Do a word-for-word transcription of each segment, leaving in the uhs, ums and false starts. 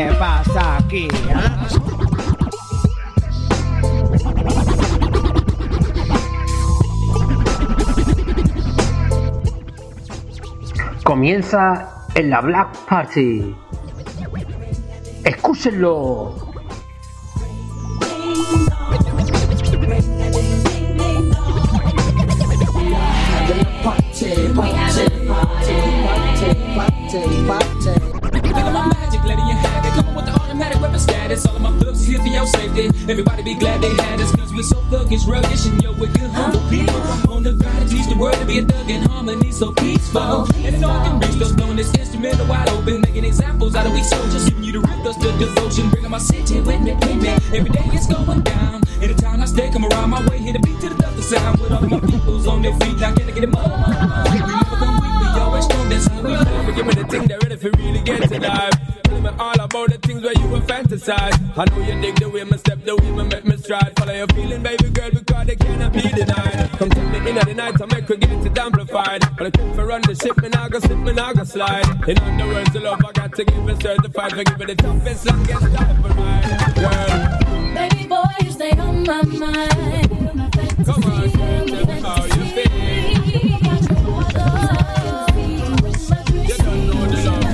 ¿qué pasa aquí? Comienza en la Black Party. Escúchenlo. Everybody be glad they had us, cause we're so thuggish, ruggish, and yo, we're good humble people. On the grind to teach the world to be a thug in harmony, so peaceful. And it all can reach those blowing this instrumental wide open, making examples out of weak soldiers, giving you the root, thus the devotion, bringing my city with me, with me. Every day it's going down, anytime I stay, come around my way, hit a beat to the left, the sound, with all of my peoples on their feet, now can I get them up? We never come weak, we always strong, that's how we live. We give me the thing they're ready for really get to life. All about the things where you were fantasize. I know you dig the way my step, the way my make me stride. Follow your feeling, baby girl, because they cannot be denied. Come to me in the night, I make her get it amplified. But I quit for run the ship, me now go slip, me now go slide. In other words, the love I got to give is certified. For giving the toughest, longest life for mine, girl. Baby boy, you stay on my mind. Come on, girl, tell me how you feel. You don't know the love.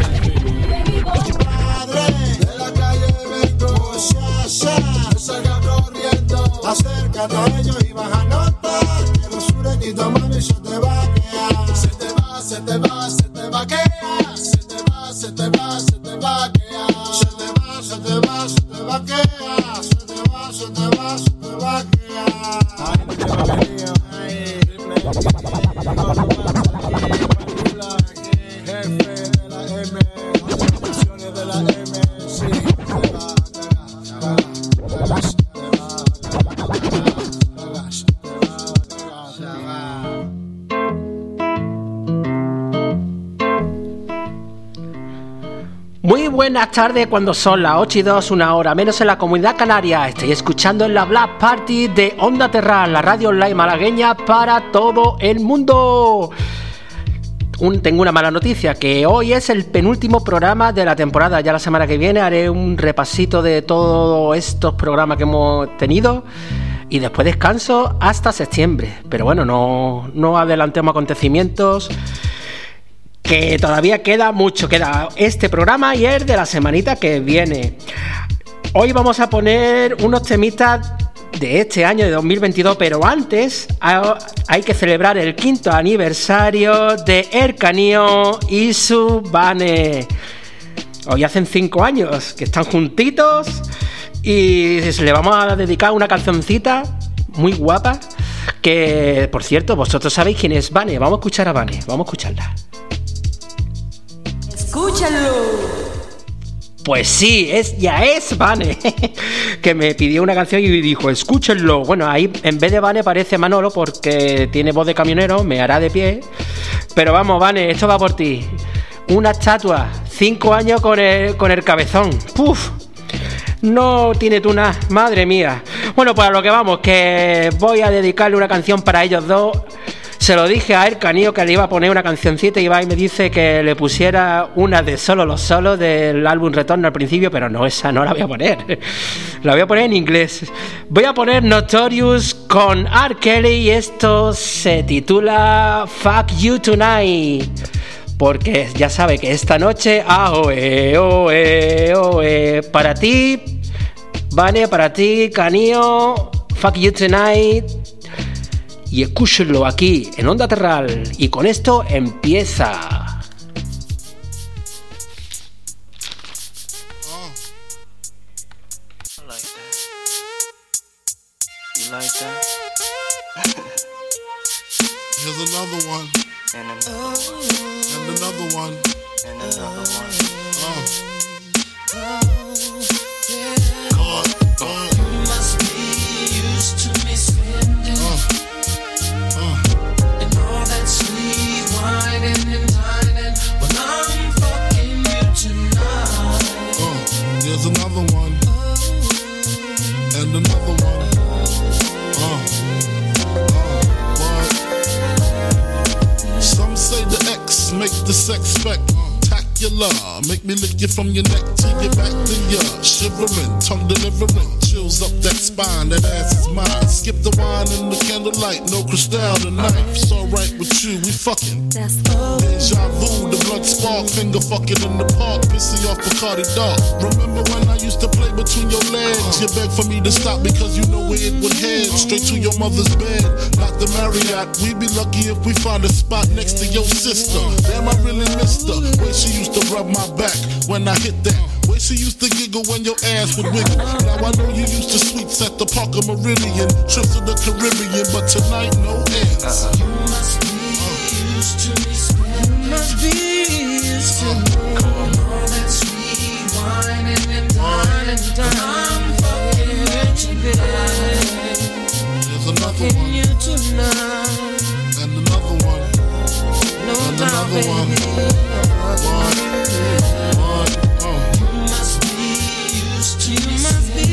Salga corriendo, acércate a ellos y baja nota. Que los sureñitos, mami, se te va a quedar. Se te va, se te va, se te va a quedar. Se te va, se te va, se te va a quedar. Se te va, se te va, se te va a quedar. Se te va, se te va, se te va a quedar. Ay, no te va a venir, ay, jefe de la M, opciones de la M, sí, te va, te va, te va. Muy buenas tardes, cuando son las ocho y dos, una hora menos en la Comunidad Canaria. Estoy escuchando en la Black Party de Onda Terral, la radio online malagueña para todo el mundo. Un, tengo una mala noticia, que hoy es el penúltimo programa de la temporada. Ya la semana que viene haré un repasito de todos estos programas que hemos tenido y después descanso hasta septiembre. Pero bueno, no, no adelantemos acontecimientos, que todavía queda mucho. Queda este programa y el de la semanita que viene. Hoy vamos a poner unos temitas de este año de dos mil veintidós, pero antes hay que celebrar el quinto aniversario de Ercanio y su Vane. Hoy hacen cinco años que están juntitos y le vamos a dedicar una cancioncita muy guapa, que por cierto, vosotros sabéis quién es Vane. Vamos a escuchar a Vane, vamos a escucharla. ¡Escúchalo! Pues sí, es, ya es Vane, que me pidió una canción y dijo, escúchenlo. Bueno, ahí en vez de Vane parece Manolo, porque tiene voz de camionero, me hará de pie. Pero vamos, Vane, esto va por ti. Una estatua, cinco años con el, con el cabezón. ¡Puf! No tiene tú nada, madre mía. Bueno, pues a lo que vamos, que voy a dedicarle una canción para ellos dos. Se lo dije a Ercanio que le iba a poner una cancioncita y va y me dice que le pusiera una de Solo los Solos del álbum Retorno al principio, pero no, esa no la voy a poner. La voy a poner en inglés. Voy a poner Notorious con R. Kelly y esto se titula Fuck You Tonight. Porque ya sabe que esta noche, ah, oe, oe, oe, para ti, Vane, para ti, Canio, Fuck You Tonight. Y escúchenlo aquí en Onda Terral. Y con esto empieza. Oh. I like that. You like that? Here's another one. And another one. And another one. And another one. Oh. God, God. You must be used to me spending. Oh. And all that sweet whining and dining, well, I'm fucking you tonight. Oh, there's another one. And another one. Oh, oh, what? Some say the X make the sex spec. spectacular. Make me lick you from your neck to your back to your shivering, tongue delivering, chills up that spine. That ass is mine. Skip the wine and the candlelight, no crystal tonight. It's alright with you, we fucking. Deja vu, the blood spark, finger fucking in the park, pissing off Bacardi Dark. Remember when I used to play between your legs? You begged for me to stop because you know where it would head. Straight to your mother's bed, not the Marriott. We'd be lucky if we find a spot next to your sister. Damn, I really missed her. Way she used to rub my back when I hit that. Way she used to giggle when your ass would wiggle. Now I know you used to sweets at the Parker Meridian, trips to the Caribbean, but tonight no ends. You must be used to me. You must be used to me. All that sweet wine and wine and I'm fucking with you, babe. There's another Fucking one. you tonight. And another one. No And doubt, another one. baby. One. One. Oh. You must be used to me. You must be.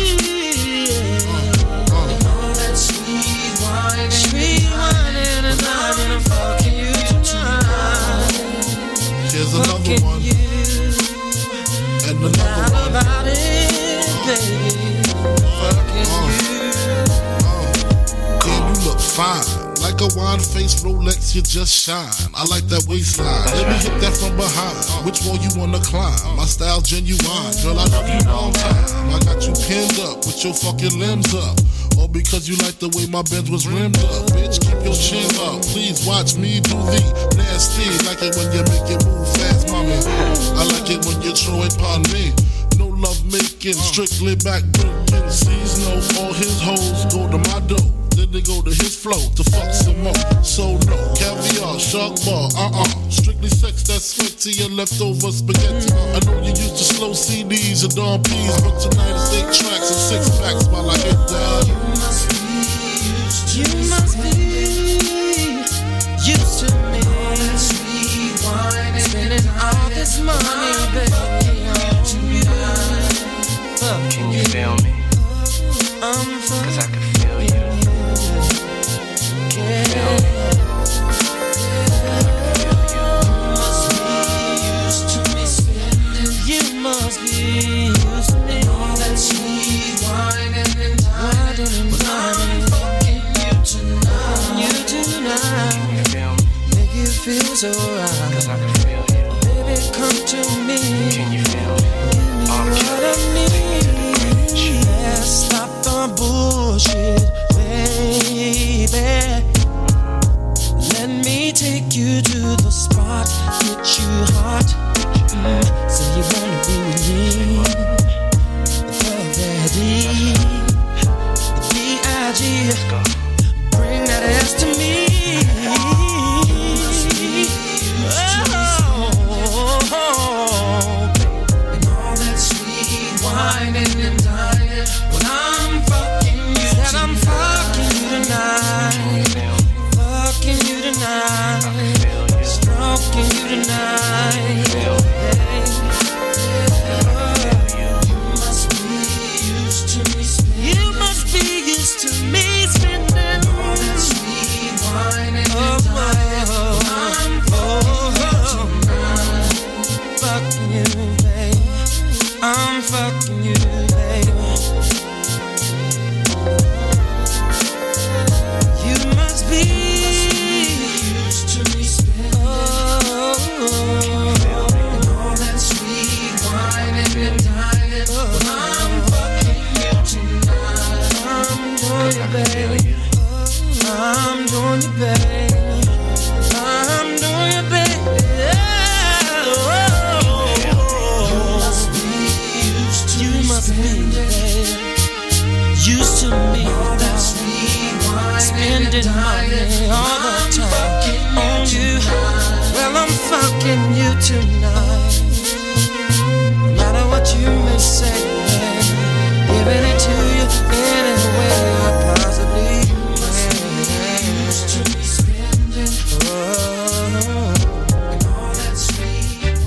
All that sweet wine, sweet wine and I'm fucking you tonight. Here's another Fucking one. you. And another How one. about it, baby? Fucking you. Damn, you look fine. Like a wine-faced Rolex, you just shine. I like that waistline. Let me hit that from behind. Which wall you wanna climb? My style genuine. Girl, I love you long time. I got you pinned up with your fucking limbs up. All because you like the way my Benz was rimmed up. Bitch, keep your chin up. Please watch me do the nasty. Like it when you make it move fast, mommy. I like it when you throw it upon me. No love making, strictly back breaking. Sees no, all his hoes go to my dough. Then they go to his flow to fuck some more. So no, caviar, shark bar, uh-uh. Strictly sex that's sweat to your leftover spaghetti. I know you used to slow C Ds and Dawn P's, but tonight it's eight tracks and six packs while I get down. You must be used to me. You must be used to me. All that sweet wine, spending all this money, baby. Can you feel me? I'm Cause I can feel you. Can you feel me? You must be used to me. All that sweet wine and wine and wine. I'm fucking you tonight. You tonight. Can you feel me? Make you feel so right. Cause I can feel you. Baby, come to me. Can you feel me? I'm What I need. Yeah, stop the bullshit, baby. Let me take you to the spot, get you hot. Mm, say you wanna be with me, the daddy, D I G. Bring that ass to me. Oh, and all that sweet wine and dining. When I'm fucking you, said I'm fucking you tonight, fucking you tonight, stroking you tonight. Hey. You must be used to me spending. You must be used to me spending all that sweet wine and dining. I'm fucking you, baby. I'm fucking you, baby. You must be used to me spending all that sweet wine and dining. I'm fucking you tonight. I'm doing it, baby. I'm doing it, baby. I'm doing it, baby. You must be, baby, used to me. All that sweet wine, spending money all the time on you. Well, I'm fucking you tonight. No matter what you may say, baby, giving it to you any way I possibly can. Used to be spending, oh, and all that sweet.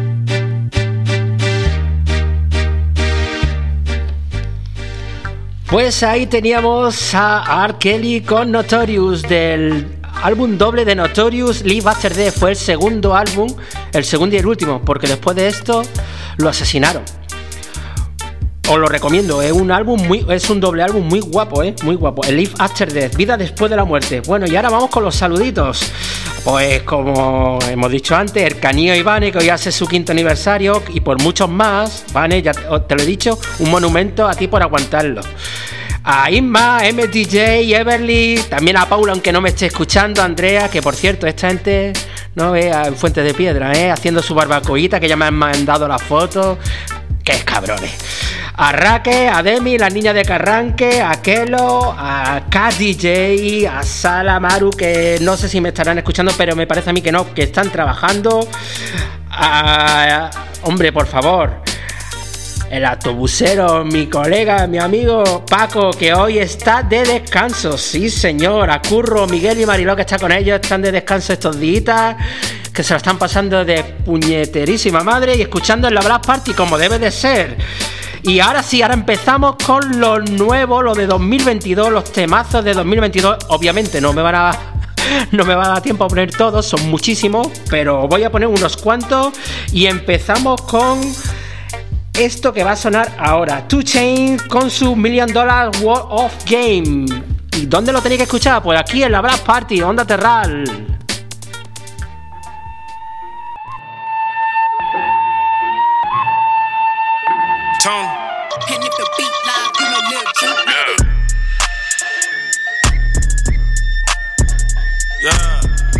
Pues ahí teníamos a R. Kelly con Notorious, del álbum doble de Notorious. Live After Death fue el segundo álbum el segundo y el último, porque después de esto lo asesinaron. Os lo recomiendo, es un álbum muy, es un doble álbum muy guapo, eh, muy guapo. El Live After Death, vida después de la muerte. Bueno, y ahora vamos con los saluditos. Pues como hemos dicho antes, el Canío y Vane, que hoy hace su quinto aniversario, y por muchos más. Vane, ya te, te lo he dicho, un monumento a ti por aguantarlo. A Inma, M D J, Everly, también a Paula, aunque no me esté escuchando, a Andrea, que por cierto, esta gente no ve en Fuentes de Piedra, eh, haciendo su barbacoita, que ya me han mandado las fotos. ¡Qué cabrones! A Raque, a Demi, la niña de Carranque, a Kelo, a K D J, a Sala, Maru, que no sé si me estarán escuchando, pero me parece a mí que no, que están trabajando. A, hombre, por favor, el autobusero, mi colega, mi amigo Paco, que hoy está de descanso. Sí, señor. A Curro, Miguel y Mariló, que está con ellos, están de descanso estos días, que se lo están pasando de puñeterísima madre y escuchando en la Black Party como debe de ser. Y ahora sí, ahora empezamos con lo nuevo, lo de dos mil veintidós, los temazos de dos mil veintidós. Obviamente no me van a no me va a dar tiempo a poner todos, son muchísimos, pero voy a poner unos cuantos y empezamos con esto que va a sonar ahora, two Chainz con su Million Dollar World of Game. ¿Y dónde lo tenéis que escuchar? Pues aquí en la Black Party, Onda Terral. Tone. And if the beat live, you know Lil Juke. Yeah.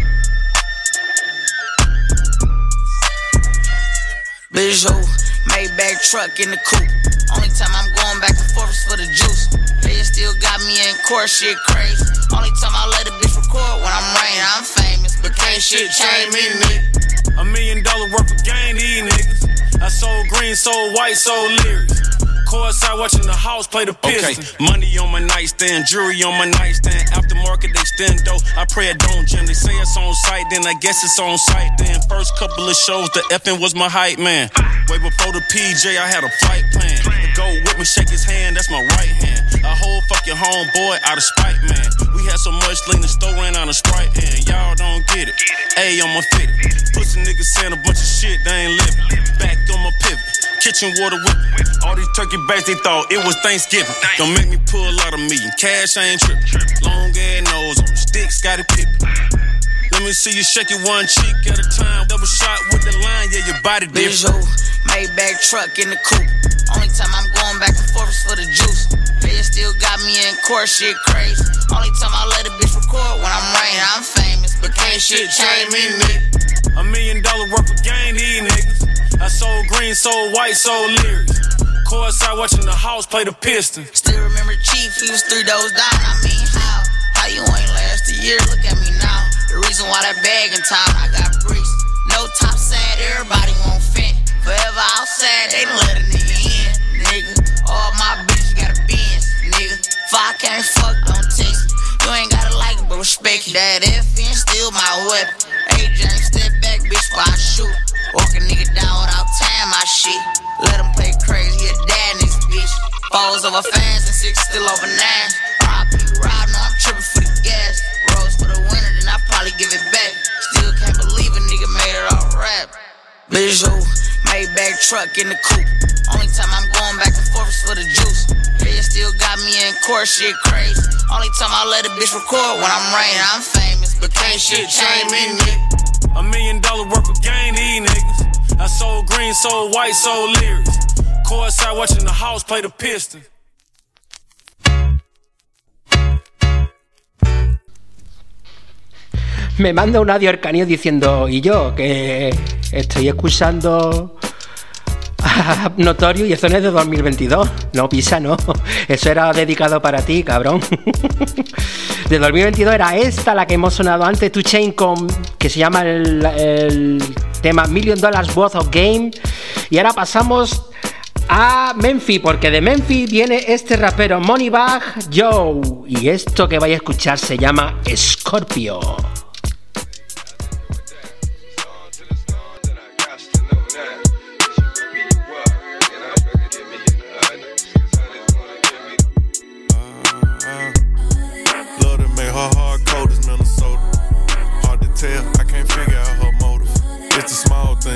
Bitch, ho, Maybach truck in the coupe. Only time I'm going back and forth is for the juice. They still got me in court, shit crazy. Only time I let a bitch record when I'm rain. I'm famous, but can't shit change me, nigga. A million dollar worth of gain, these niggas. I sold green, sold white, sold lyrics. Courtside watching the house play the Pistons. Okay. Money on my nightstand, jewelry on my nightstand. Aftermarket extendo, I pray it don't jam. They say it's on site, then I guess it's on site. Then first couple of shows, the effing was my hype man. Way before the P J, I had a flight plan. The go with me, shake his hand, that's my right hand. A whole fucking homeboy out of spite, man. We had so much lean, the store ran out of Sprite, and y'all don't get it. A on my fit. Pussy niggas saying a bunch of shit, they ain't living. Back on my pivot. Kitchen water whipping. All these turkey bags, they thought it was Thanksgiving. Don't make me pull out a million. Cash, I ain't tripping. Long ass nose on sticks, got it pippin'. Let me see you shake it one cheek at a time. Double shot with the line, yeah, your body different. Bitch, ho, Maybach truck in the coupe. Only time I'm going back and forth is for the juice. They still got me in court, shit crazy. Only time I let a bitch record when I'm rain. I'm famous, but can't shit change me, nigga. A million dollar worth of gain, these niggas. I sold green, sold white, sold lyrics. Courtside watching the house play the Pistons. Still remember Chief, he was three doors down. I mean, how? How you ain't last a year? Look at me now. The reason why that bag in time, I got bricks. No top side, everybody won't fit. Forever outside, they done let a nigga in, nigga. All my bitches got a Benz, nigga. If I can't fuck, don't text me. You ain't gotta like it, but respect it. That F N still my weapon. A J, step back, bitch, while I shoot. Walk a nigga down without tying my shit. Let him play crazy, he a dad in this bitch. Falls over fans and six still over nine. R I P ride, no, I'm tripping for the gas. Rose for the winter, then I probably give it back. Still can't believe a nigga made it all rap. Bitch, ho, Maybach truck in the coupe. Only time I'm going back and forth is for the juice. They still got me in court, shit crazy. Only time I let a bitch record when I'm rain. I'm famous, but can't shit change me, nigga. A million dollar worth of gain, these niggas. I sold green, sold white, sold lyrics. Courtside watching the house play the Pistons. Me manda un audio Arcanio diciendo, y yo, que estoy escuchando a Notorious y eso no es de dos mil veintidós. No, pisa, no. Eso era dedicado para ti, cabrón. De dos mil veintidós era esta, la que hemos sonado antes, two Chainz, con, que se llama el, el tema Million Dollars Worth of Game. Y ahora pasamos a Memphis, porque de Memphis viene este rapero Moneybagg Yo. Y esto que vais a escuchar se llama Scorpio. It's the small things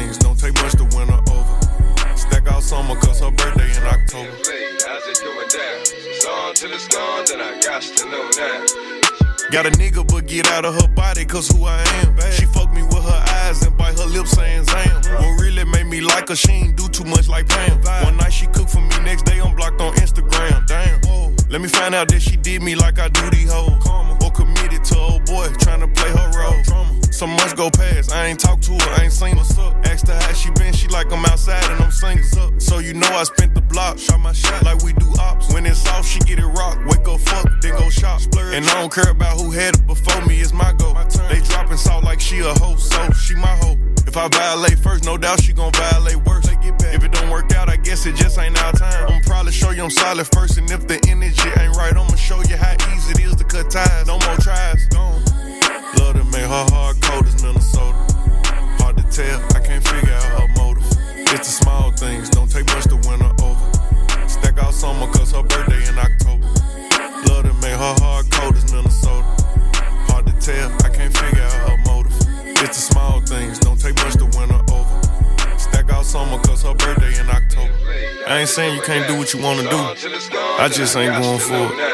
Got a nigga, but get out of her body, cause who I am. She fuck me with her eyes and bite her lips saying Zam. What really made me like her, she ain't do too much like Pam. One night she cooked for me, next day I'm blocked on Instagram. Damn. Let me find out that she did me like I do these hoes. Or committed to old boy, tryna play her role. Some months go past, I ain't talked to her, I ain't seen her. Asked her how she been, she like I'm outside and I'm singing. So you know I spent the block, shot my shot like we do ops. When it's off, she get it rock, wake up fuck, then go shop. And I don't care about who had it before me, it's my go. They dropping salt like she a hoe, so she my hoe. If I violate first, no doubt she gon' violate worse. If it don't work out, I guess it just ain't our time. I'ma probably show you I'm solid first, and if the energy ain't right, I'ma show you how easy it is to cut ties. No more tries, gone. Love to make her hard cold as Minnesota. Hard to tell, I can't figure out her motive. It's the small things, don't take much to win her over. Stack out summer cause her birthday in October. Love to make her hard cold as Minnesota. Hard to tell, I can't figure out her motive. It's the small things, don't take much to win her over. Stack out summer cause her birthday in October. I ain't saying you can't do what you wanna do, I just ain't going for it.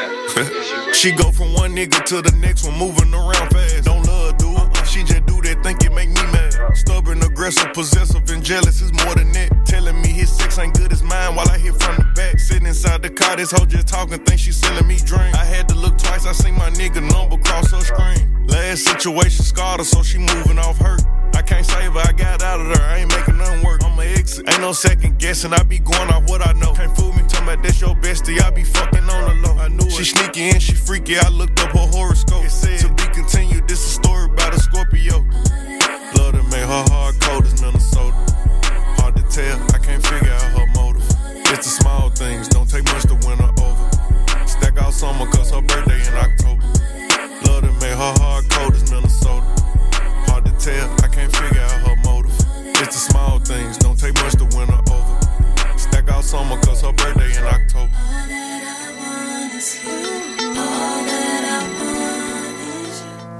She go from one nigga to the next one, moving around fast. Don't love her, dude, she just do that, think it make me mad. Stubborn, aggressive, possessive, and jealous is more than that. Telling me his sex ain't good as mine while I hit from the back. Sitting inside the car, this hoe just talking, think she selling me drink. I had to look twice, I seen my nigga number cross her screen. Last situation scarred her, so she moving off hurt. I can't save her, I got out of there, I ain't making nothing work. I'ma exit, ain't no second guessing, I be going off what I know. Can't fool me, talking about that's your bestie, I be fucking on the low. I knew she sneaky and she freaky, I looked up her horoscope. It said, to be continued, this a story about a Scorpio. Love to make her hard cold as Minnesota. Hard to tell, I can't figure out her motive. It's the small things, don't take much to win her over. Stack out summer cause her birthday in October. Love to make her hard cold as Minnesota. Hard to tell, I can't figure out her motive. It's the small things, don't take much to win her over. Stack out summer cause her birthday in October. All that I want is you. All that I want is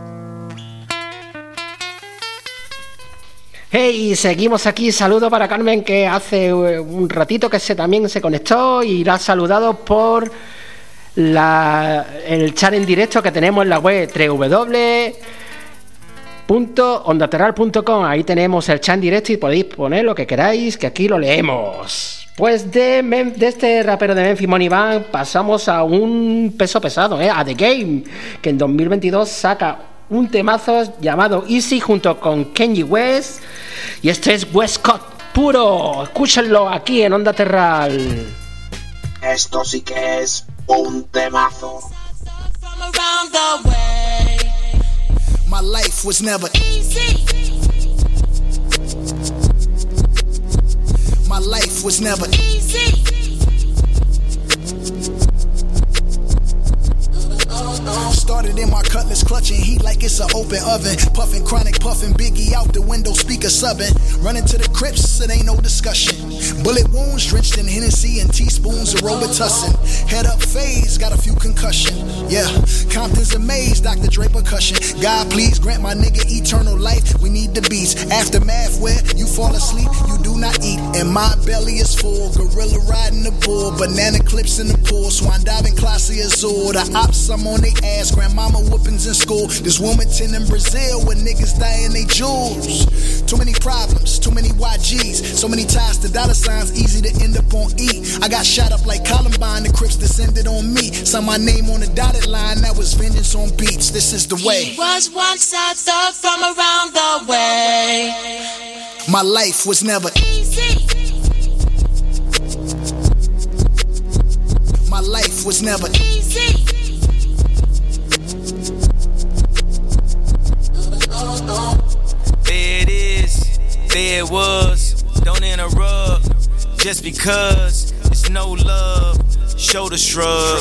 you. Hey, seguimos aquí. Saludo para Carmen, que hace un ratito que se también se conectó y la ha saludado por la, el chat en directo que tenemos en la web doble u doble u doble u punto onda terral punto com. Ahí tenemos el chat en directo y podéis poner lo que queráis, que aquí lo leemos. Pues de, Mem- de este rapero de Memphis, Money Bank, pasamos a un peso pesado, ¿eh? A The Game, que en dos mil veintidós saca un temazo llamado Easy junto con Kanye West, y este es West Coast puro. Escúchenlo aquí en Onda Terral. Esto sí que es un temazo. From around the way. My life was never Easy. My life was never Easy. Started in my cutlass, clutching heat like it's an open oven. Puffing chronic, puffing Biggie out the window, speaker subbing. Running to the crypts, it ain't no discussion. Bullet wounds drenched in Hennessy and teaspoons of Robitussin. Head up phase, got a few concussion. Yeah, Compton's amazed, Doctor Dre percussion. God, please grant my nigga eternal life. We need the beats. Aftermath where you fall asleep, you do not eat. And my belly is full. Gorilla riding the bull, banana clips in the pool. Swan diving, classy Azul. The ops, I'm on they ass. Grandmama whoopings in school. This Wilmington in Brazil where niggas dying they jewels. Too many problems, too many Y Gs. So many ties to dollar signs, easy to end up on E. I got shot up like Columbine, the Crips descended on me. Saw my name on the dotted line, that was vengeance on beats. This is the way. He was once a thug from around the way. My life was never Easy. My life was never Easy. There it is, there it was. Don't interrupt, just because it's no love. Shoulder shrug.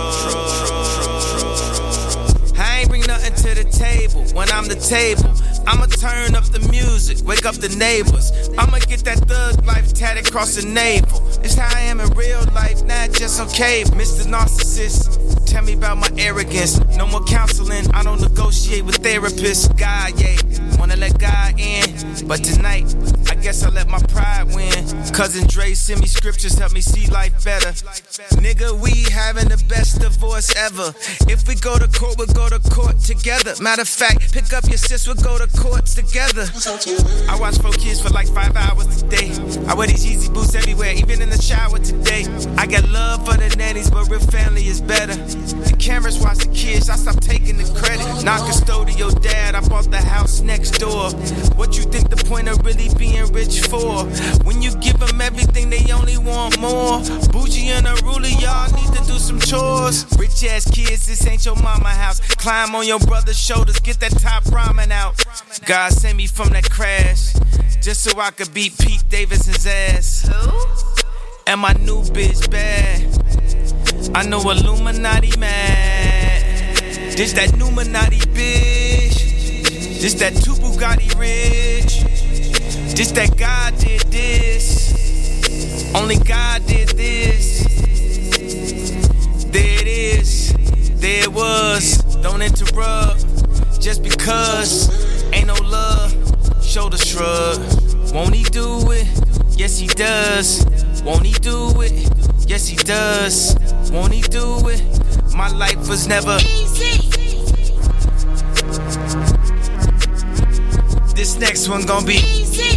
I ain't bring nothing to the table when I'm the table. I'ma turn up the music, wake up the neighbors. I'ma get that thug life tatted across the navel. It's how I am in real life, not just on cable. Mister Narcissist, tell me about my arrogance. No more counseling, I don't negotiate with therapists. God, yeah, wanna let God in, but tonight, I guess I let my pride win. Cousin Dre send me scriptures, help me see life better. Nigga, we having the best divorce ever. If we go to court, we'll go to court together. Matter of fact, pick up your sis, we'll go to court together. I watch four kids for like five hours a day. I wear these Yeezy boots everywhere, even in the shower today. I got love for the nannies, but real family is better. The cameras watch the kids, I stop taking the credit. Not custodial dad, I bought the house next door. What you think the point of really being rich for? When you give them everything, they only want more. Bougie and a ruler, y'all need to do some chores. Rich ass kids, this ain't your mama house. Climb on your brother's shoulders, get that top ramen out. God sent me from that crash, just so I could beat Pete Davidson's ass. And my new bitch bad, I know Illuminati mad. This that Numinati bitch, this that two Bugatti rich. This that God did this, only God did this. There it is, there it was. Don't interrupt, just because ain't no love. Shoulder shrug. Won't he do it? Yes he does. Won't he do it? Yes he does. Won't he do it? My life was never easy. This next one gon' be easy.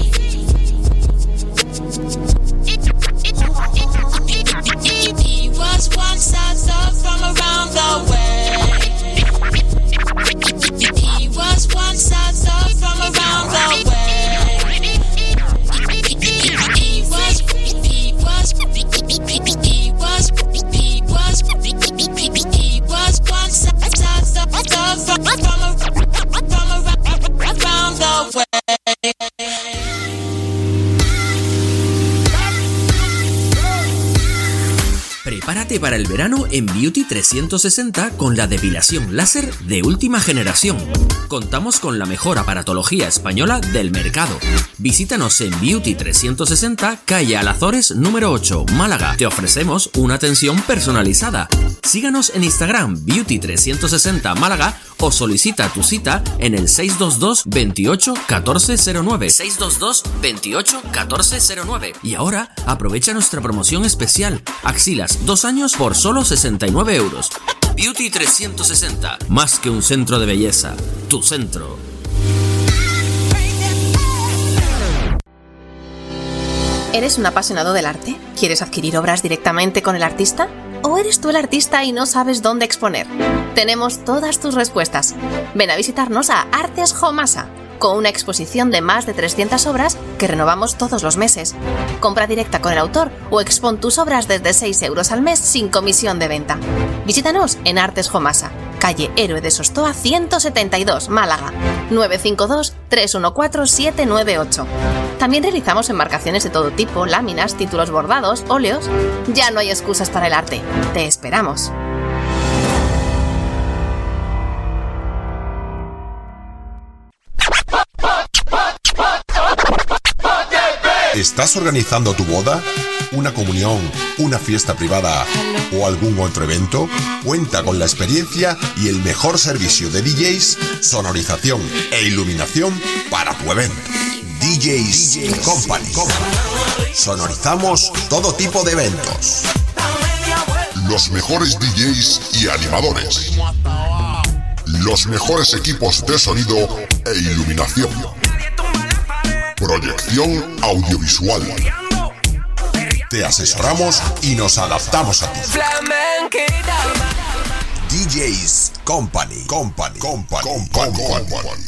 He was once a son from around the way. He was once a son from around the way. He was, he was, he was, he was, he was once a son from from around the way. Prepárate para el verano en Beauty trescientos sesenta con la depilación láser de última generación. Contamos con la mejor aparatología española del mercado. Visítanos en Beauty trescientos sesenta, calle Alazores número ocho, Málaga. Te ofrecemos una atención personalizada. Síganos en Instagram Beauty trescientos sesenta Málaga o solicita tu cita en el seis dos dos, veintiocho, catorce cero nueve. seis dos dos, veintiocho, catorce cero nueve. Y ahora aprovecha nuestra promoción especial. Axilas dos años por solo sesenta y nueve euros. Beauty trescientos sesenta, más que un centro de belleza, tu centro. ¿Eres un apasionado del arte? ¿Quieres adquirir obras directamente con el artista? ¿O eres tú el artista y no sabes dónde exponer? Tenemos todas tus respuestas. Ven a visitarnos a Artes Homasa, con una exposición de más de trescientas obras que renovamos todos los meses. Compra directa con el autor o expon tus obras desde seis euros al mes sin comisión de venta. Visítanos en Artes Homasa, calle Héroe de Sostoa ciento setenta y dos, Málaga, nueve cinco dos, tres uno cuatro, siete nueve ocho. También realizamos enmarcaciones de todo tipo, láminas, títulos bordados, óleos. Ya no hay excusas para el arte. Te esperamos. ¿Estás organizando tu boda? ¿Una comunión? ¿Una fiesta privada? ¿O algún otro evento? Cuenta con la experiencia y el mejor servicio de D Js, sonorización e iluminación para tu evento. D Js Company. Sonorizamos todo tipo de eventos. Los mejores D Js y animadores. Los mejores equipos de sonido e iluminación. Proyección audiovisual. Te asesoramos y nos adaptamos a ti. D Js Company. Company. Company. Company.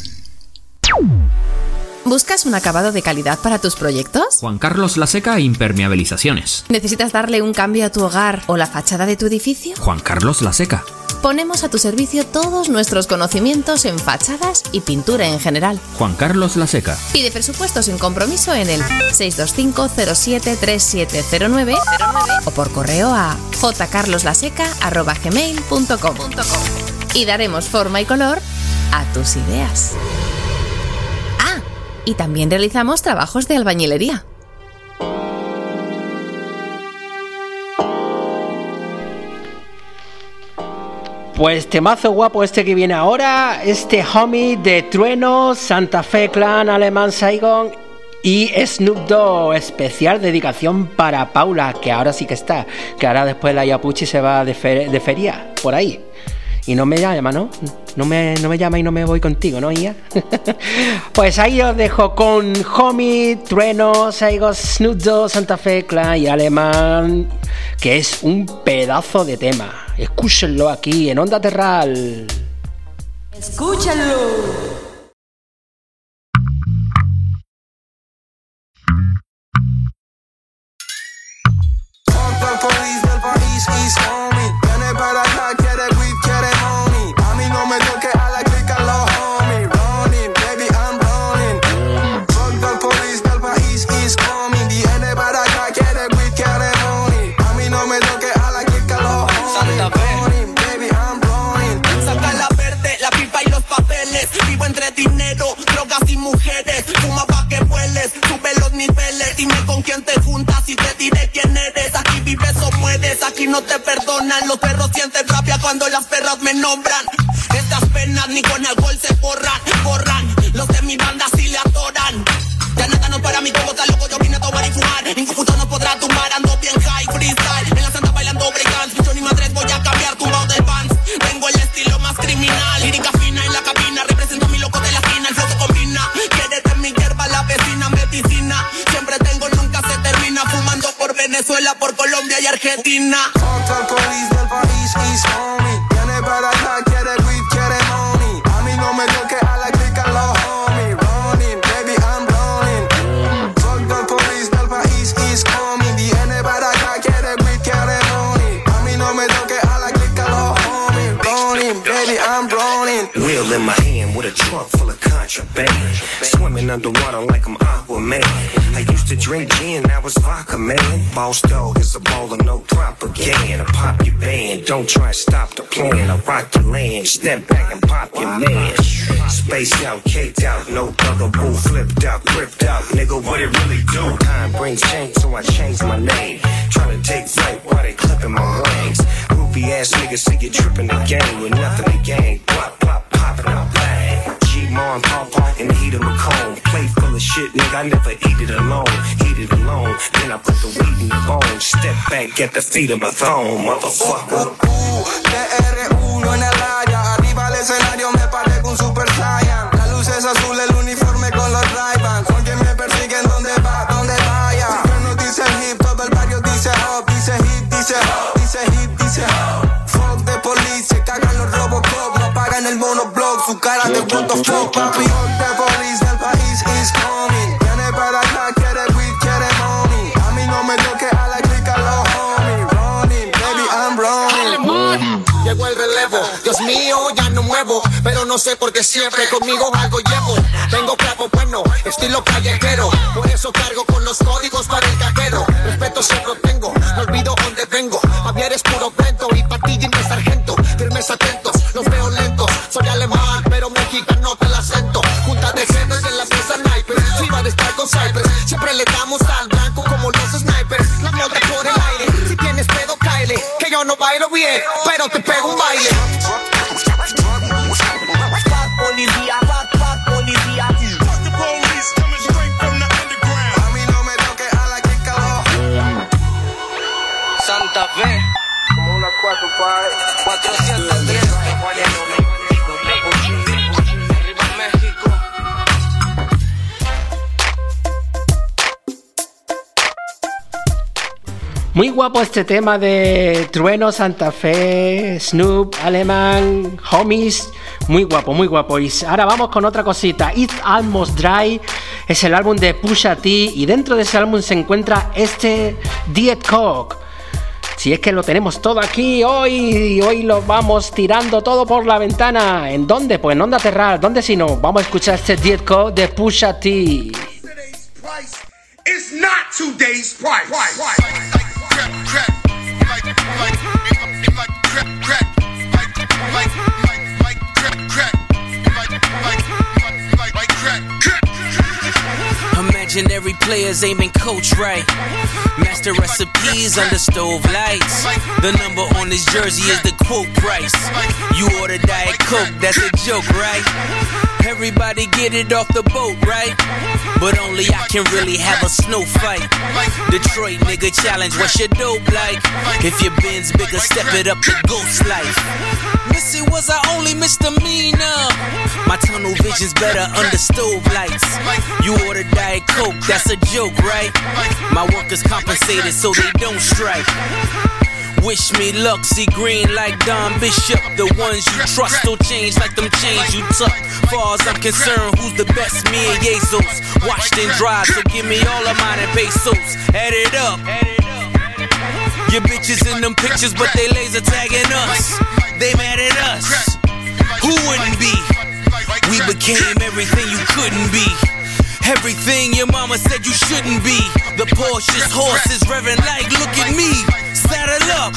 ¿Buscas un acabado de calidad para tus proyectos? Juan Carlos Laseca Impermeabilizaciones. ¿Necesitas darle un cambio a tu hogar o la fachada de tu edificio? Juan Carlos Laseca. Ponemos a tu servicio todos nuestros conocimientos en fachadas y pintura en general. Juan Carlos Laseca. Pide presupuesto sin compromiso en el seis dos cinco, cero siete, tres siete cero nueve o por correo a j carlos laseca arroba gmail punto com y daremos forma y color a tus ideas. Ah, y también realizamos trabajos de albañilería. Pues temazo guapo este que viene ahora, este homie de Trueno, Santa Fe Clan, Alemán Saigon y Snoop Dogg, especial dedicación para Paula, que ahora sí que está, que ahora después la Yapuchi se va de, fer- de feria, por ahí. Y no me llama, ¿no? No me, no me llama y no me voy contigo, ¿no, Ia? Pues ahí os dejo con Homie, Trueno, Saigo, Snoop Dogg, Santa Fe Clan y Alemán, que es un pedazo de tema. Escúchenlo aquí en Onda Terral. Escúchenlo. Aquí no te perdonan, los perros sienten rabia cuando las perras me nombran. Estas penas ni con alcohol se borran, borran. Los de mi banda sí le adoran. Ya nada no para mí, como está loco, yo vine a tomar y fumar. Ningún puto nos podrá tumbar, ando bien high, freestyle. En la santa bailando breakdance, bicho ni madres voy a cambiar, tumbado del pants. Tengo el estilo más criminal, lírica fina en la cabina. Represento a mi loco de la esquina, el flow se combina. Quiere de mi hierba la vecina medicina. Siempre tengo, nunca se termina. Fumando por Venezuela, por Colombia y Argentina. Contra el police del país, East homie. Viene para acá, quiere weed, quiere money. A mí no me toque a la clica los homies. Running, baby, I'm running. Contra el police del país, East homie. Viene para acá, quiere weed, quiere money. A mí no me toque a la clica los homies. Running, baby, I'm running. Wheel in my hand with a trunk full of contraband. Swimming underwater like I'm Aquaman. I used to drink gin, now it's vodka, man. Boss dog is a baller, no propaganda. Pop your band, don't try and stop the plan. I rock your land, step back and pop your man. Spaced out, caked out, no other boo. Flipped out, gripped out, nigga, what it really do? Time brings change, so I changed my name. Trying to take flight while they clipping my wings. Groupie ass niggas see you tripping the game with nothing to gain. Pop, pop, popping out bang. G-Mon, Pawpaw, and the heat of Macomb. Plate full of shit, nigga, I never eat it alone. Eat it alone, then I put the weed in the bone. Step back, get the feet of my throne, motherfucker. Uh, uh, T R uno en el área. Arriba el escenario me parezco un Super Saiyan. La luz es azul, el uniforme con los Ray-Bans. Son quien me persiguen donde va, donde vaya. Si no dice hip, todo el barrio dice hop. Dice hip, dice hop, dice hip, dice hop. Fuck de police, se cagan los Robocop. No pagan el monoblock, su cara de what the fuck, papi. Fuck de police del país is coming. Viene para acá, quiere weed, quiere money. A mí no me toque a la clica los homies. Running, baby, I'm running. Llegó el relevo, Dios mío, ya no muevo, pero no sé por qué siempre conmigo algo llevo. Tengo clavo bueno, estilo callejero, por eso cargo con los códigos para el cajero. Respeto siempre tengo, no olvido dónde vengo. Javier es puro vento y patilla y sargento. Firmes atentos, los veo lentos. Soy alemán, pero mexicano te el acento. Junta de jefes en la pieza naipes. Chiva de estar con Cypress, siempre le damos al blanco como los snipers. La mota por el aire, si tienes pedo, cáele. Que yo no bailo bien, pero te pego un baile. Policía, fuck, fuck, policía. Fuck the police, coming straight from the underground. A mí no me toque a la que calor. Santa Fe, como una cuatro cuatrocientos tres. Arriba México. Muy guapo este tema de Trueno, Santa Fe, Snoop, Alemán, Homies. Muy guapo, muy guapo. Y ahora vamos con otra cosita. It's Almost Dry es el álbum de Pusha T. Y dentro de ese álbum se encuentra este Diet Coke. Si es que lo tenemos todo aquí hoy. Y hoy lo vamos tirando todo por la ventana. ¿En dónde? Pues en Onda Terral. ¿Dónde si no? Vamos a escuchar este Diet Coke de Pusha T. It's not today's price. Price. Price. Crack, crack, like, like, like, crack, crack, like, like, like, like, crack, crack, like, like, like, like, crack, crack. Imaginary players aiming coach right. Master recipes under stove lights. The number on this jersey is the quote price. You order Diet Coke, that's a joke, right? Everybody get it off the boat, right? But only I can really have a snow fight. Detroit nigga challenge, what's your dope like? If your Benz bigger, step it up to ghost life. Missy, was I only misdemeanor? My tunnel vision's better under stove lights. You order Diet Coke, that's a joke, right? My workers compensated so they don't strike. Wish me luck, see green like Don Bishop. The ones you trust will change like them chains you tuck. Far as I'm concerned, who's the best? Me and Jesus. Washed and dried, so give me all of mine and pesos. Add it up. Your bitches in them pictures, but they laser tagging us. They mad at us. Who wouldn't be? We became everything you couldn't be. Everything your mama said you shouldn't be. The Porsche's horses revving like, look at me. Saddle up.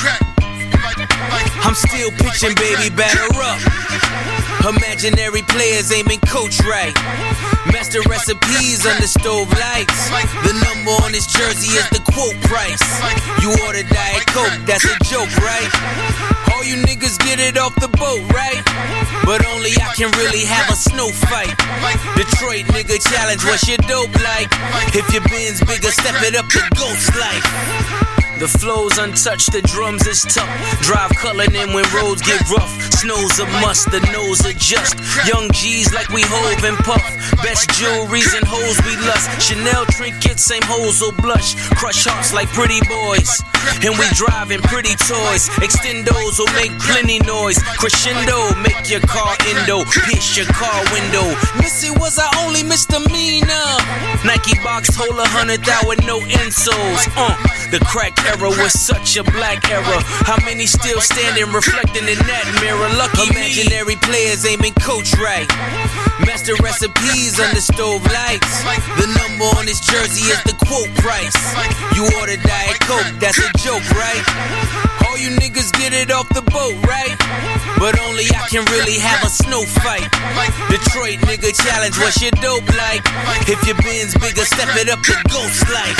I'm still pitching, baby, batter up. Imaginary players aiming coach right. Master recipes under stove lights. The number on this jersey is the quote price. You order Diet Coke, that's a joke, right? All you niggas get it off the boat, right? But only I can really have a snow fight. Detroit nigga challenge, what's your dope like? If your Benz bigger, step it up to ghost life. The flow's untouched, the drums is tough. Drive culling in when roads get rough. Snow's a must, the nose adjust. Young G's like we Hove and Puff. Best jewelries and hoes we lust. Chanel trinkets, same hoes will blush. Crush hearts like pretty boys. And we driving pretty toys. Extendos will make plenty noise. Crescendo, make your car endo. Pierce your car window. Missy, was I only misdemeanor? Nike box hold a hundred thou with no insoles. Uh, the crack era was such a black era. How many still standing reflecting in that mirror? Lucky imaginary players aiming coach right. Master recipes under stove lights. The number on this jersey is the quote price. You order Diet Coke, that's a joke, right? All you niggas get it off the boat, right? But only I can really have a snow fight. Detroit nigga challenge, what's your dope like? If your Benz bigger, step it up to ghost life.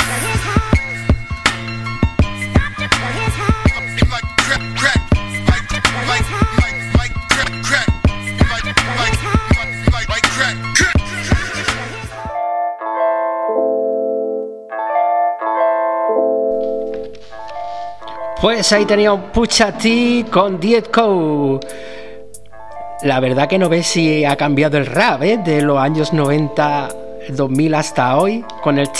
Pues ahí teníamos Pusha T con Diet Coke. La verdad que no ves si ha cambiado el rap, ¿eh? De los años noventa, dos mil hasta hoy, con el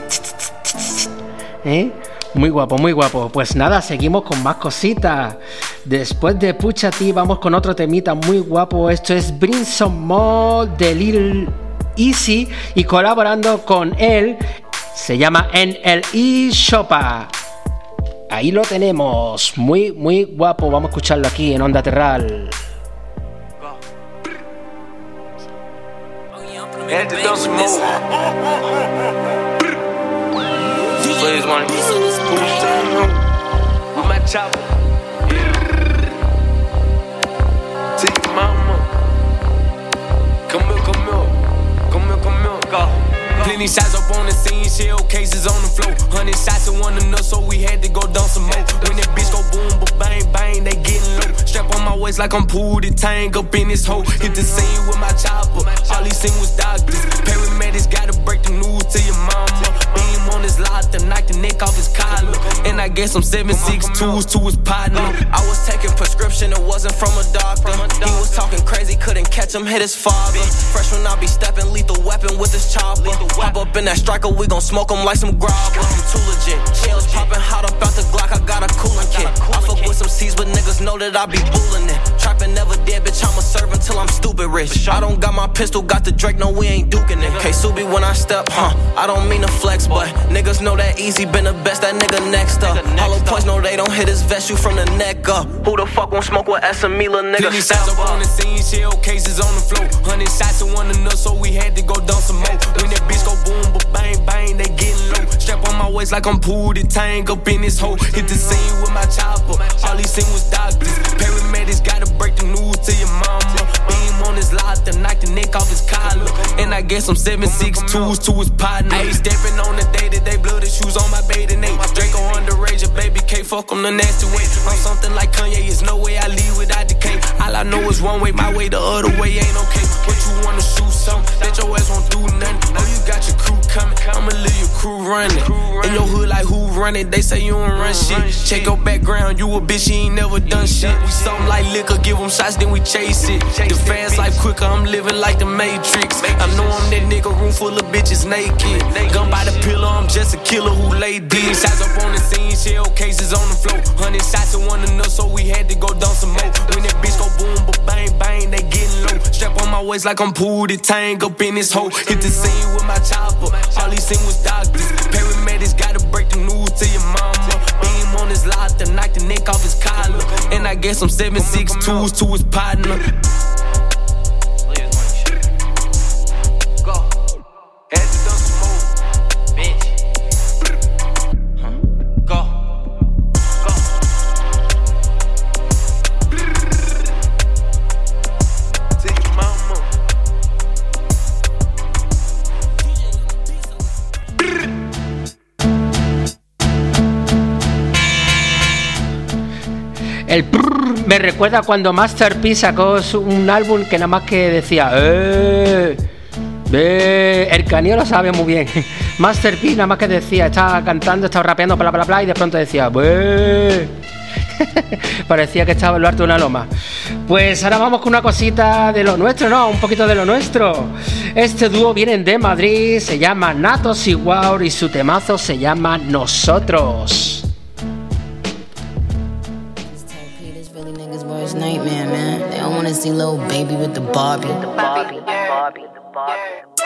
¿eh? Muy guapo, muy guapo. Pues nada, seguimos con más cositas. Después de Pusha T vamos con otro temita muy guapo. Esto es Bring Some More de Lil Easy y colaborando con él se llama N L E Choppa. Ahí lo tenemos, muy muy guapo. Vamos a escucharlo aquí en Onda Terral. Please, one. With my chopper. Take your mama. Come here, come here. Come here, come here. Go. Plenty shots up on the scene, shell cases on the floor. Hundred shots in one enough, so we had to go down some more. When that bitch go boom, but bang, bang, they getting low. Strap on my waist like I'm pulled, it tank up in this hole. Hit the scene with my chopper, all he seen was doctors. Paramedics gotta break the news to your mama. Beam on his lot, to knock the neck off his collar. And I guess I'm seven six twos to his partner. I was taking prescription, it wasn't from a doctor. He was talking crazy, couldn't catch him, hit his father. Fresh when I be stepping, lethal weapon with his chopper. Pop up in that striker, we gon' smoke him like some grobber. I'm too legit. Shells popping hot up out the Glock, I got a cooling kit. I fuck with some C's, but niggas know that I be bullin' it. Trappin' never dead, bitch, I'ma serve until I'm stupid rich. I don't got my pistol, got the Drake, no, we ain't duking it. K-Subi when I step, huh, I don't mean to flex, but niggas know that Easy been the best, that nigga next up. Hollow points know they don't hit his vest, you from the neck up. Who the fuck won't smoke with S M E, little nigga? Plenty shots up on the scene, shell cases on the floor. Hundred shots in one enough, so we had to go down some more. When that bitch go boom, but bang, bang, they getting low. Strap on my waist like I'm pulled, it tank up in this hole. Hit the scene with my chopper, all he seen was doctors. Paramedics gotta break the news to your mama. Beam on his lot, to knock the neck off his collar. And I guess I'm seven six twos to his partner. Ayy, stepping on the day to day, bloody shoes on my bathing ape. Draco underrated. Major, baby, can't fuck on the nasty way. I'm something like Kanye, it's no way I leave without decay. All I know is one way, my way, the other way ain't okay. But you wanna shoot something, that your ass won't do nothing. Oh, you got your crew coming, I'ma leave your crew running. In your hood like who running, they say you don't run shit. Check your background, you a bitch, you ain't never done shit. We something like liquor, give them shots, then we chase it. The fast life quicker, I'm living like the Matrix. I know I'm that nigga, room full of bitches naked. Gun by the pillar, I'm just a killer who laid deep. Shots up on the scene, shell cases on the floor. Hundred shots at one enough, so we had to go down some more. When that bitch go boom, but bang, bang, they getting low. Strap on my waist like I'm Pootie Tang up in this hole. Hit the scene with my chopper, all he seen was doctors. Paramedics gotta break the news to your mama. Beam on his lot to knock the neck off his collar. And I guess some seven six twos to his partner. El prrr me recuerda cuando Master P sacó un álbum que nada más que decía eh, eh, el Canio lo sabe muy bien. Master P nada más que decía, estaba cantando, estaba rapeando, bla bla bla, y de pronto decía eh. Parecía que estaba en lo alto de una loma. Pues ahora vamos con una cosita de lo nuestro, ¿no? Un poquito de lo nuestro. Este dúo viene de Madrid, se llama Natos y Wow y su temazo se llama Nosotros. Nightmare, man. They don't wanna see little baby with the Barbie. The Barbie, the Barbie, the Barbie.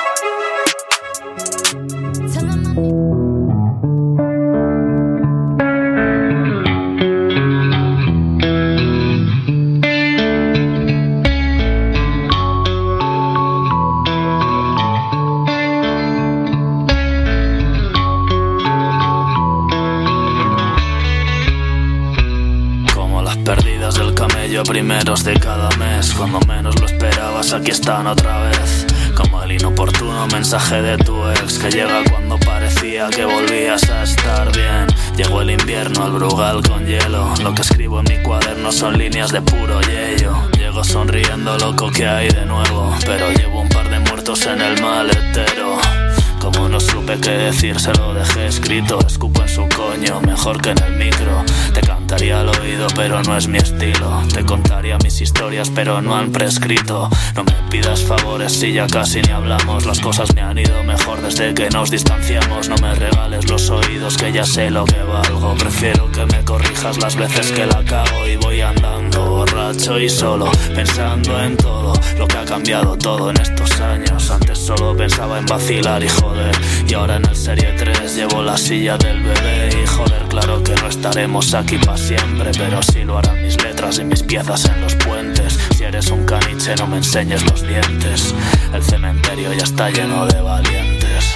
A primeros de cada mes, cuando menos lo esperabas, aquí están otra vez. Como el inoportuno mensaje de tu ex que llega cuando parecía que volvías a estar bien. Llegó el invierno al Brugal con hielo. Lo que escribo en mi cuaderno son líneas de puro yello. Llego sonriendo, loco, que hay de nuevo, pero llevo un par de muertos en el maletero. Como no supe qué decir, se lo dejé escrito. Escupo en su coño, mejor que en el micro. Te cantaría al oído, pero no es mi estilo. Te contaría mis historias, pero no han prescrito. No me pidas favores si ya casi ni hablamos. Las cosas me han ido mejor desde que nos distanciamos. No me regales los oídos, que ya sé lo que valgo. Prefiero que me corrijas las veces que la cago. Y voy andando borracho y solo, pensando en todo lo que ha cambiado todo en estos años. Antes solo pensaba en vacilar y joder, y ahora en el Serie tres llevo la silla del bebé. Y joder, claro que no estaremos aquí para siempre, pero sí lo harán mis letras y mis piezas en los puentes. Si eres un caniche, no me enseñes los dientes. El cementerio ya está lleno de valientes.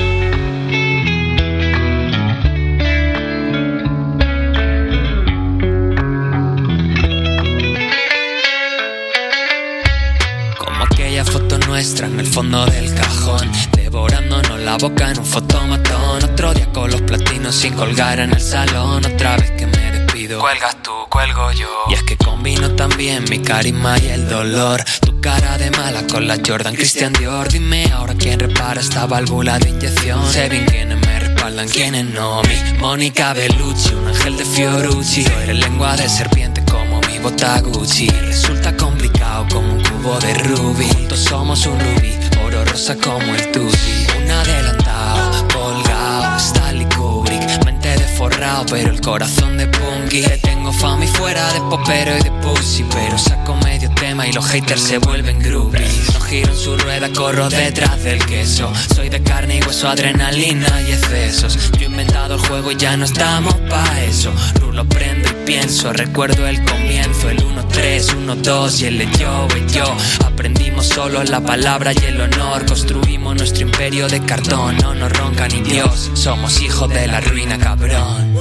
Como aquella foto nuestra en el fondo del cajón, devorándonos la boca en un fotomatón. Otro día con los platinos sin colgar en el salón. Otra vez que me despido, cuelgas tú, cuelgo yo. Y es que combino también mi carisma y el dolor. Tu cara de mala con la Jordan Christian Dior. Dime ahora quién repara esta válvula de inyección. Sé bien quiénes me respaldan, quiénes no. Mi Mónica Bellucci, un ángel de Fiorucci. Tú eres lengua de serpiente como mi bota Gucci. Resulta complicado como un cubo de rubí. Juntos somos un rubí, oro rosa como el tutti. Un adelantado, colgado, Stanley Kubrick. Mente de forrado, pero el corazón de punky. Te tengo fama y fuera de popero y de pussy, pero saco medio tema y los haters se vuelven groupies. No giro en su rueda, corro detrás del queso. Soy de carne y hueso, adrenalina y excesos. Yo he inventado el juego y ya no estamos pa' eso. Rulo, prendo y pienso, recuerdo el comienzo. El uno tres, uno dos y el de yo, el yo. Aprendimos solo la palabra y el honor. Construimos nuestro imperio de cartón. No nos ronca ni Dios, somos hijos de la ruina, cabrón.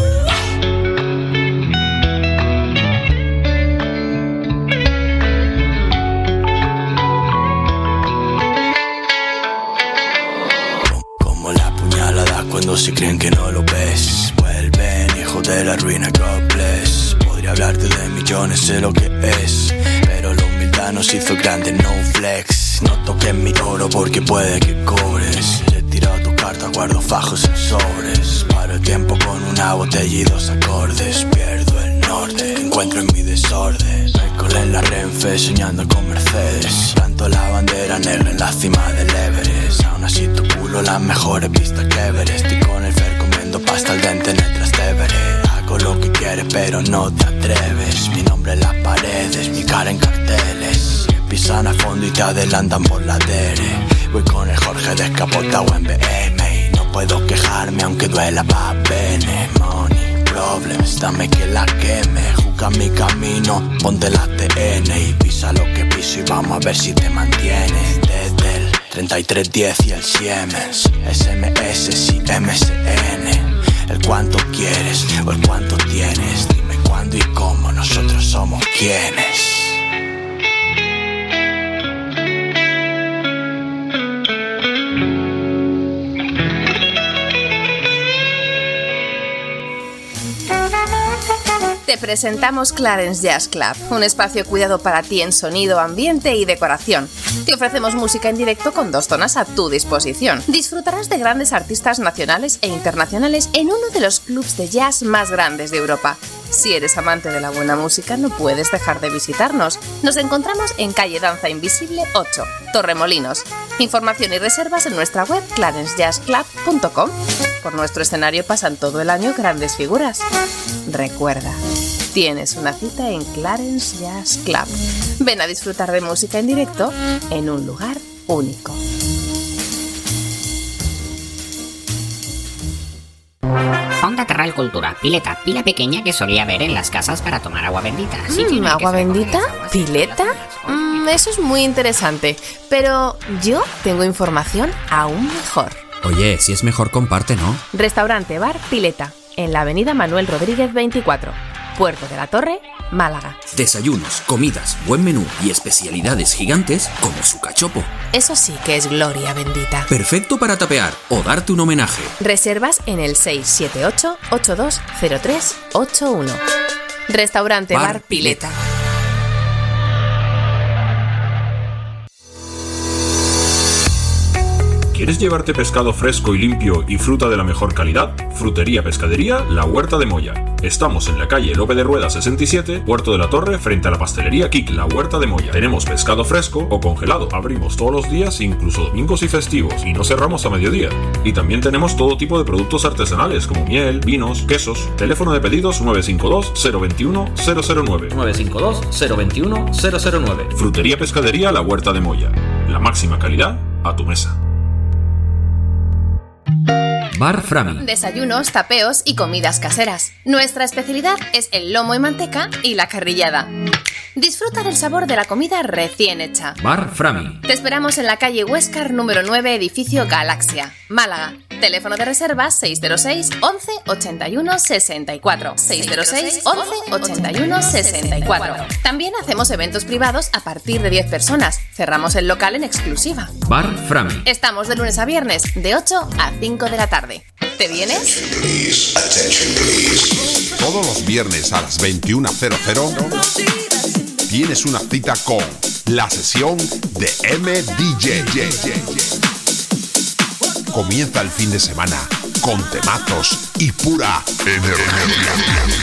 Como la puñalada cuando se creen que no lo ves. Vuelven, hijo de se la arruina, God bless. Podría hablarte de millones, sé lo que es, pero la humildad nos hizo grandes, no flex. No toques mi oro porque puede que cobres. He tirado tus cartas, guardo fajos en sobres. Paro el tiempo con una botella y dos acordes. Pierdo el norte, encuentro en mi desorden. Michael en la Renfe, soñando con Mercedes. Planto la bandera negra en la cima del Everest. Aún así tu culo las mejores vistas que Everest. Estoy con el Fer comiendo pasta al dente en el Trastevere. Hago lo que quieres pero no te atreves. Mi nombre en las paredes, mi cara en carteles. Pisan a fondo y te adelantan por la dere. Voy con el Jorge descapotado en B M. Y no puedo quejarme aunque duela pa' bene. Money, problems, dame que la queme. Juzga mi camino, ponte la T N. Y pisa lo que piso y vamos a ver si te mantienes. Desde el treinta y tres diez y el Siemens. S M S, sí, M S N. El cuánto quieres o el cuánto tienes. Dime cuándo y cómo, nosotros somos quienes. Te presentamos Clarence Jazz Club, un espacio cuidado para ti en sonido, ambiente y decoración. Te ofrecemos música en directo con dos zonas a tu disposición. Disfrutarás de grandes artistas nacionales e internacionales en uno de los clubs de jazz más grandes de Europa. Si eres amante de la buena música, no puedes dejar de visitarnos. Nos encontramos en calle Danza Invisible ocho, Torremolinos. Información y reservas en nuestra web clarence jazz club punto com. Por nuestro escenario pasan todo el año grandes figuras. Recuerda, tienes una cita en Clarence Jazz Club. Ven a disfrutar de música en directo en un lugar único. Onda Terral Cultura, pileta, pila pequeña que solía ver en las casas para tomar agua bendita. Sí, mm, ¿Agua bendita? ¿Pileta? Mm, eso es muy interesante, pero yo tengo información aún mejor. Oye, si es mejor comparte, ¿no? Restaurante Bar Pileta, en la avenida Manuel Rodríguez veinticuatro, Puerto de la Torre, Málaga. Desayunos, comidas, buen menú y especialidades gigantes como su cachopo. Eso sí que es gloria bendita. Perfecto para tapear o darte un homenaje. Reservas en el seis siete ocho, ocho dos cero tres ocho uno. Restaurante Bar, Bar Pileta. ¿Quieres llevarte pescado fresco y limpio y fruta de la mejor calidad? Frutería Pescadería La Huerta de Moya. Estamos en la calle Lope de Rueda sesenta y siete, Puerto de la Torre, frente a la pastelería Kik, La Huerta de Moya. Tenemos pescado fresco o congelado. Abrimos todos los días, incluso domingos y festivos, y no cerramos a mediodía. Y también tenemos todo tipo de productos artesanales como miel, vinos, quesos. Teléfono de pedidos nueve cinco dos, cero dos uno, cero cero nueve. nueve cinco dos, cero dos uno, cero cero nueve. Frutería Pescadería La Huerta de Moya. La máxima calidad a tu mesa. Bar Frami. Desayunos, tapeos y comidas caseras. Nuestra especialidad es el lomo y manteca y la carrillada. Disfruta del sabor de la comida recién hecha. Bar Frami. Te esperamos en la calle Huéscar número nueve, edificio Galaxia, Málaga. Teléfono de reservas seis cero seis, once, ochenta y uno, sesenta y cuatro. seis cero seis, once, ochenta y uno, sesenta y cuatro. También hacemos eventos privados a partir de diez personas. Cerramos el local en exclusiva. Bar Frami. Estamos de lunes a viernes, de ocho a cinco de la tarde. ¿Te vienes? Please, attention, please. Todos los viernes a las veintiuna cero cero tienes una cita con la sesión de M D J. Comienza el fin de semana con temazos y pura energía.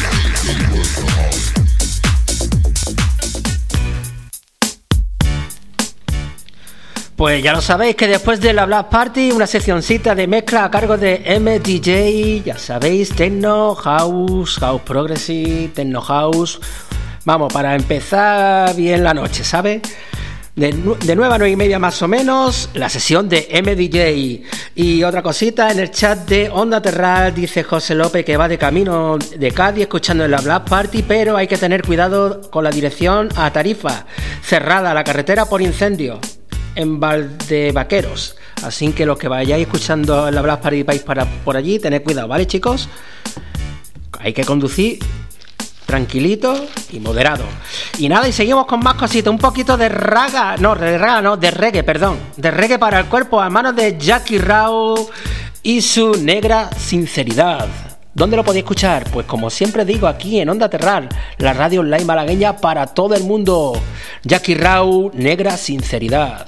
Pues ya lo sabéis que después de la Black Party, una seccioncita de mezcla a cargo de M D J, ya sabéis, techno, house, house progressive, techno house. Vamos, para empezar bien la noche, ¿sabes? De, de nueve a nueve y media más o menos, la sesión de M D J. Y otra cosita, en el chat de Onda Terral dice José López que va de camino de Cádiz escuchando en la Black Party, pero hay que tener cuidado con la dirección a Tarifa, cerrada la carretera por incendio en Valdevaqueros. Así que los que vayáis escuchando en la Black Party vais para por allí, tened cuidado, ¿vale, chicos? Hay que conducir tranquilito y moderado. Y nada, y seguimos con más cositas. Un poquito de raga, no, de raga no, de reggae, perdón. De reggae para el cuerpo a manos de Jackie Rao y su negra sinceridad. ¿Dónde lo podéis escuchar? Pues como siempre digo, aquí en Onda Terral, la radio online malagueña para todo el mundo. Jackie Rau, Negra Sinceridad.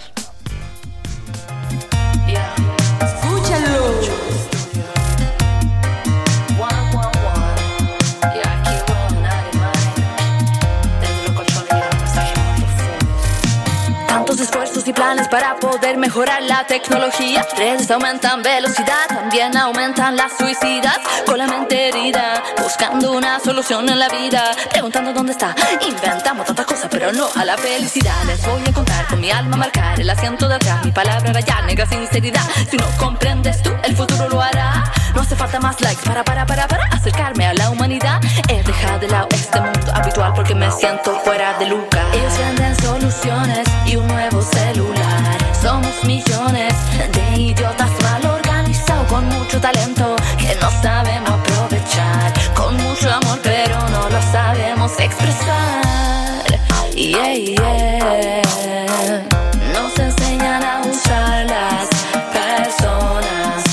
Esfuerzos y planes para poder mejorar la tecnología. Redes aumentan velocidad, también aumentan las suicidas. Con la mente herida, buscando una solución en la vida, preguntando dónde está. Inventamos tantas cosas, pero no a la felicidad. Les voy a contar con mi alma, marcar el asiento de atrás. Mi palabra rayar, negra sinceridad. Si no comprendes tú, el futuro lo hará. No hace falta más likes para, para, para, para acercarme a la humanidad. He dejado de lado este mundo habitual porque me siento fuera de lugar. Ellos venden soluciones y un nuevo celular. Somos millones de idiotas mal organizados con mucho talento que no sabemos aprovechar. Con mucho amor pero no lo sabemos expresar. Yeah, yeah. Nos enseñan a usar las personas,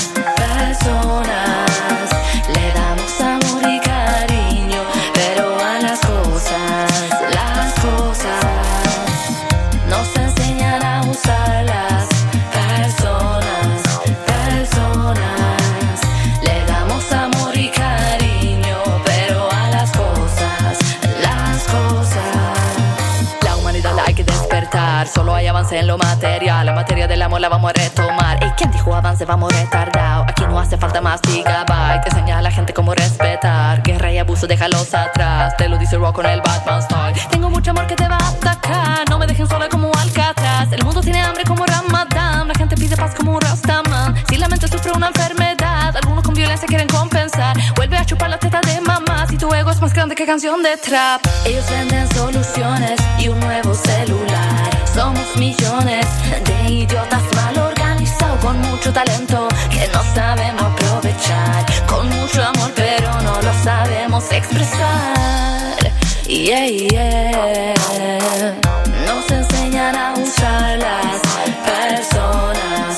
personas. Le damos amor y cariño, pero a las cosas, las cosas. Nos enseñan a usar las personas, personas. Le damos amor y cariño, pero a las cosas, las cosas. La humanidad la hay que despertar. Solo hay avance en lo material. La materia del amor la vamos a retomar. ¿Y quién dijo avance? Vamos retardado. Aquí no hace falta más gigabyte. Enseña a la gente cómo respetar. Guerra y abuso, déjalos atrás. Te lo dice Rock con el Batman style. Tengo mucho amor que te va a atacar. No me dejen sola como Alcatraz. El mundo tiene hambre como Ramadán. La gente pide paz como un Rastaman. Si la mente sufre una enfermedad, algunos con violencia quieren compensar. Vuelve a chupar la teta de mamá. Si tu ego es más grande que canción de trap. Ellos venden soluciones y un nuevo celular. Somos millones de idiotas mal organizados con mucho talento que no sabemos aprovechar. Con mucho amor pero no lo sabemos expresar. Yeah, yeah. Nos enseñan a usar las personas,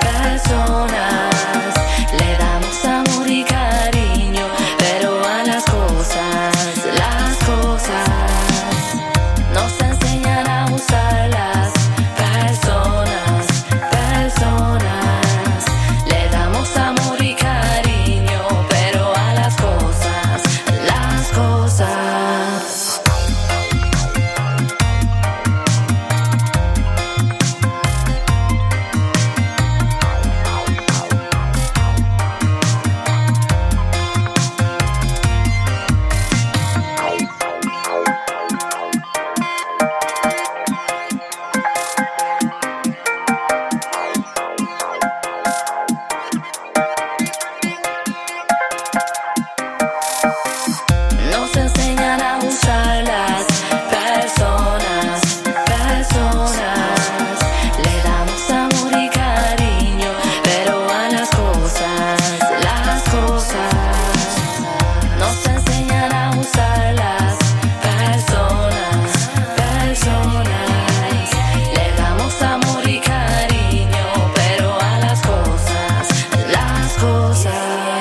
personas. Le damos amor y cariño, pero a las cosas, las cosas. Nos enseñan a usar las personas, personas. Le damos amor y cariño, pero a las cosas, las cosas. Nos enseñan a usar las personas, personas. Le damos amor y cariño, pero a las cosas, las cosas. Nos enseñan a usar las personas, personas. Le damos amor y cariño, pero a las cosas, las cosas.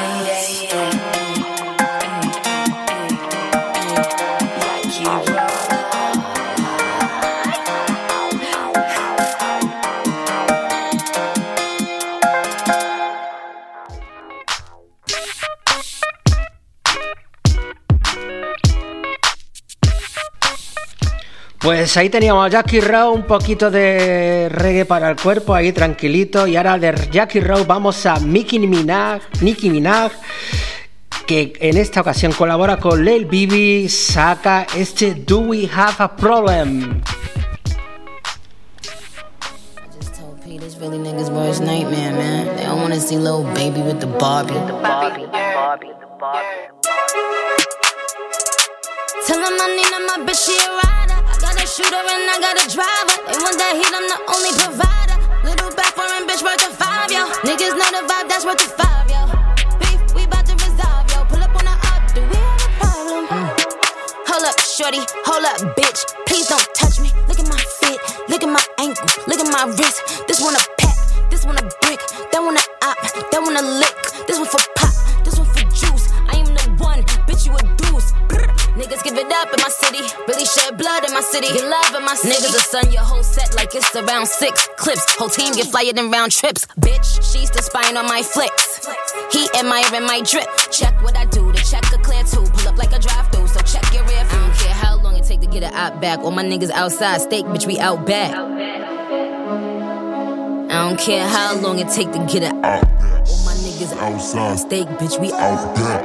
Pues ahí teníamos a Jackie Rau, un poquito de reggae para el cuerpo, ahí tranquilito. Y ahora de Jackie Rau vamos a Nicki Minaj, Nicki Minaj, que en esta ocasión colabora con Lil Bibi, saca este Do We Have a Problem. Really niggas worst nightmare, man. They don't wanna see little baby with the Barbie. The Barbie, the Barbie, the Barbie. Tell them I need my bitch, she a rider. I got a shooter and I got a driver. They want that heat, I'm the only provider. Little back foreign bitch worth a five, yo. Niggas know the vibe, that's worth a five, yo. Beef, we bout to resolve, yo. Pull up on the up, do we have a problem? Mm. Hold up, shorty, hold up, bitch. Please don't touch me. Look at my fit, look at my ankle, look at my wrist. This one a pack, this one a brick, that one a op, that one a lick. This one for pop, this one for juice. I am the city. Get love in my city. Niggas will stun your whole set like it's around six clips. Whole team get flyer than round trips. Bitch, she's the spine on my flicks. He admiring my drip. Check what I do, the check a clear too. Pull up like a drive through, so check your rear view. I don't care how long it take to get it out back. All my niggas outside, steak, bitch, we out back. I don't care how long it take to get it out. All my niggas outside, steak, bitch, we out back.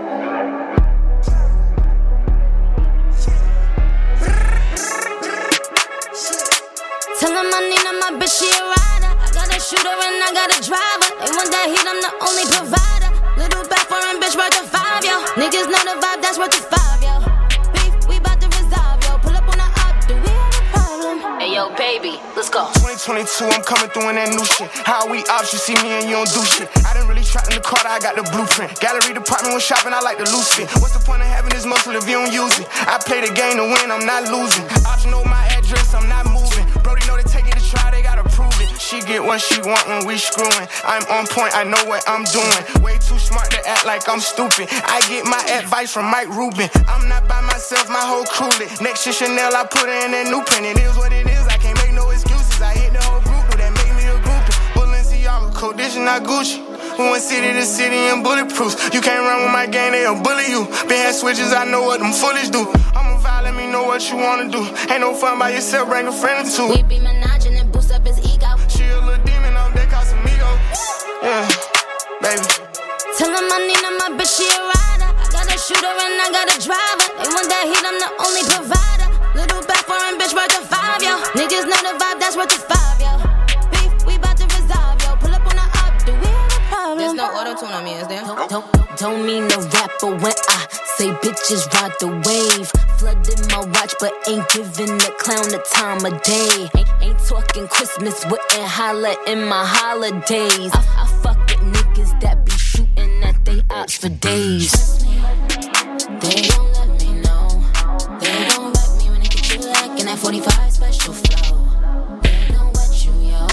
Tell him I need him, my bitch, she a rider. I got a shooter and I got a driver. They want that heat, I'm the only provider. Little back foreign bitch worth a five, yo. Niggas know the vibe, that's worth a five, yo. Beef, we bout to resolve, yo. Pull up on the up, do we have a problem? Hey, yo, baby, let's go. twenty twenty-two, I'm coming through in that new shit. How we ops, you see me and you don't do shit. I didn't really try in the Carter, I got the blueprint. Gallery department when shopping, I like the loose fit. What's the point of having this muscle if you don't use it? I play the game to win, I'm not losing. Ops know my address, I'm not moving. Brody know they take it to try, they gotta prove it. She get what she want when we screwing. I'm on point, I know what I'm doing. Way too smart to act like I'm stupid. I get my advice from Mike Rubin. I'm not by myself, my whole crew lit. Next to Chanel, I put her in that new print. It is what it is, I can't make no excuses. I hit the whole group, that made me a groupie. Balenciaga, Codition, not Gucci. We went city to city and bulletproofs. You can't run with my gang, they'll bully you. Been had switches, I know what them foolish do. I'ma vibe, let me know what you wanna do. Ain't no fun by yourself, bring a friend or two. We be menaging and boost up his ego. She a little demon on that Casamigo. Yeah, baby. Tell him I need him, my bitch, she a rider. I got a shooter and I got a driver. They want that heat, I'm the only provider. Little back foreign bitch worth a five, yo. Niggas know the vibe, that's worth a five, yo. Beef, we bout to resolve, yo. Pull up on the up, do we have a problem? There's no auto-tune on me, is there? Don't, don't, don't, don't mean no rapper when I say bitches ride the wave. Flooded my watch, but ain't giving the clown the time of day. Ain't, ain't talking Christmas, wouldn't holla in my holidays. I, I fuck with niggas that be shooting at they ops for days. They gon' let me know. They gon' wreck me when they get you like in that forty-five special flow. They gon' wet you, yo.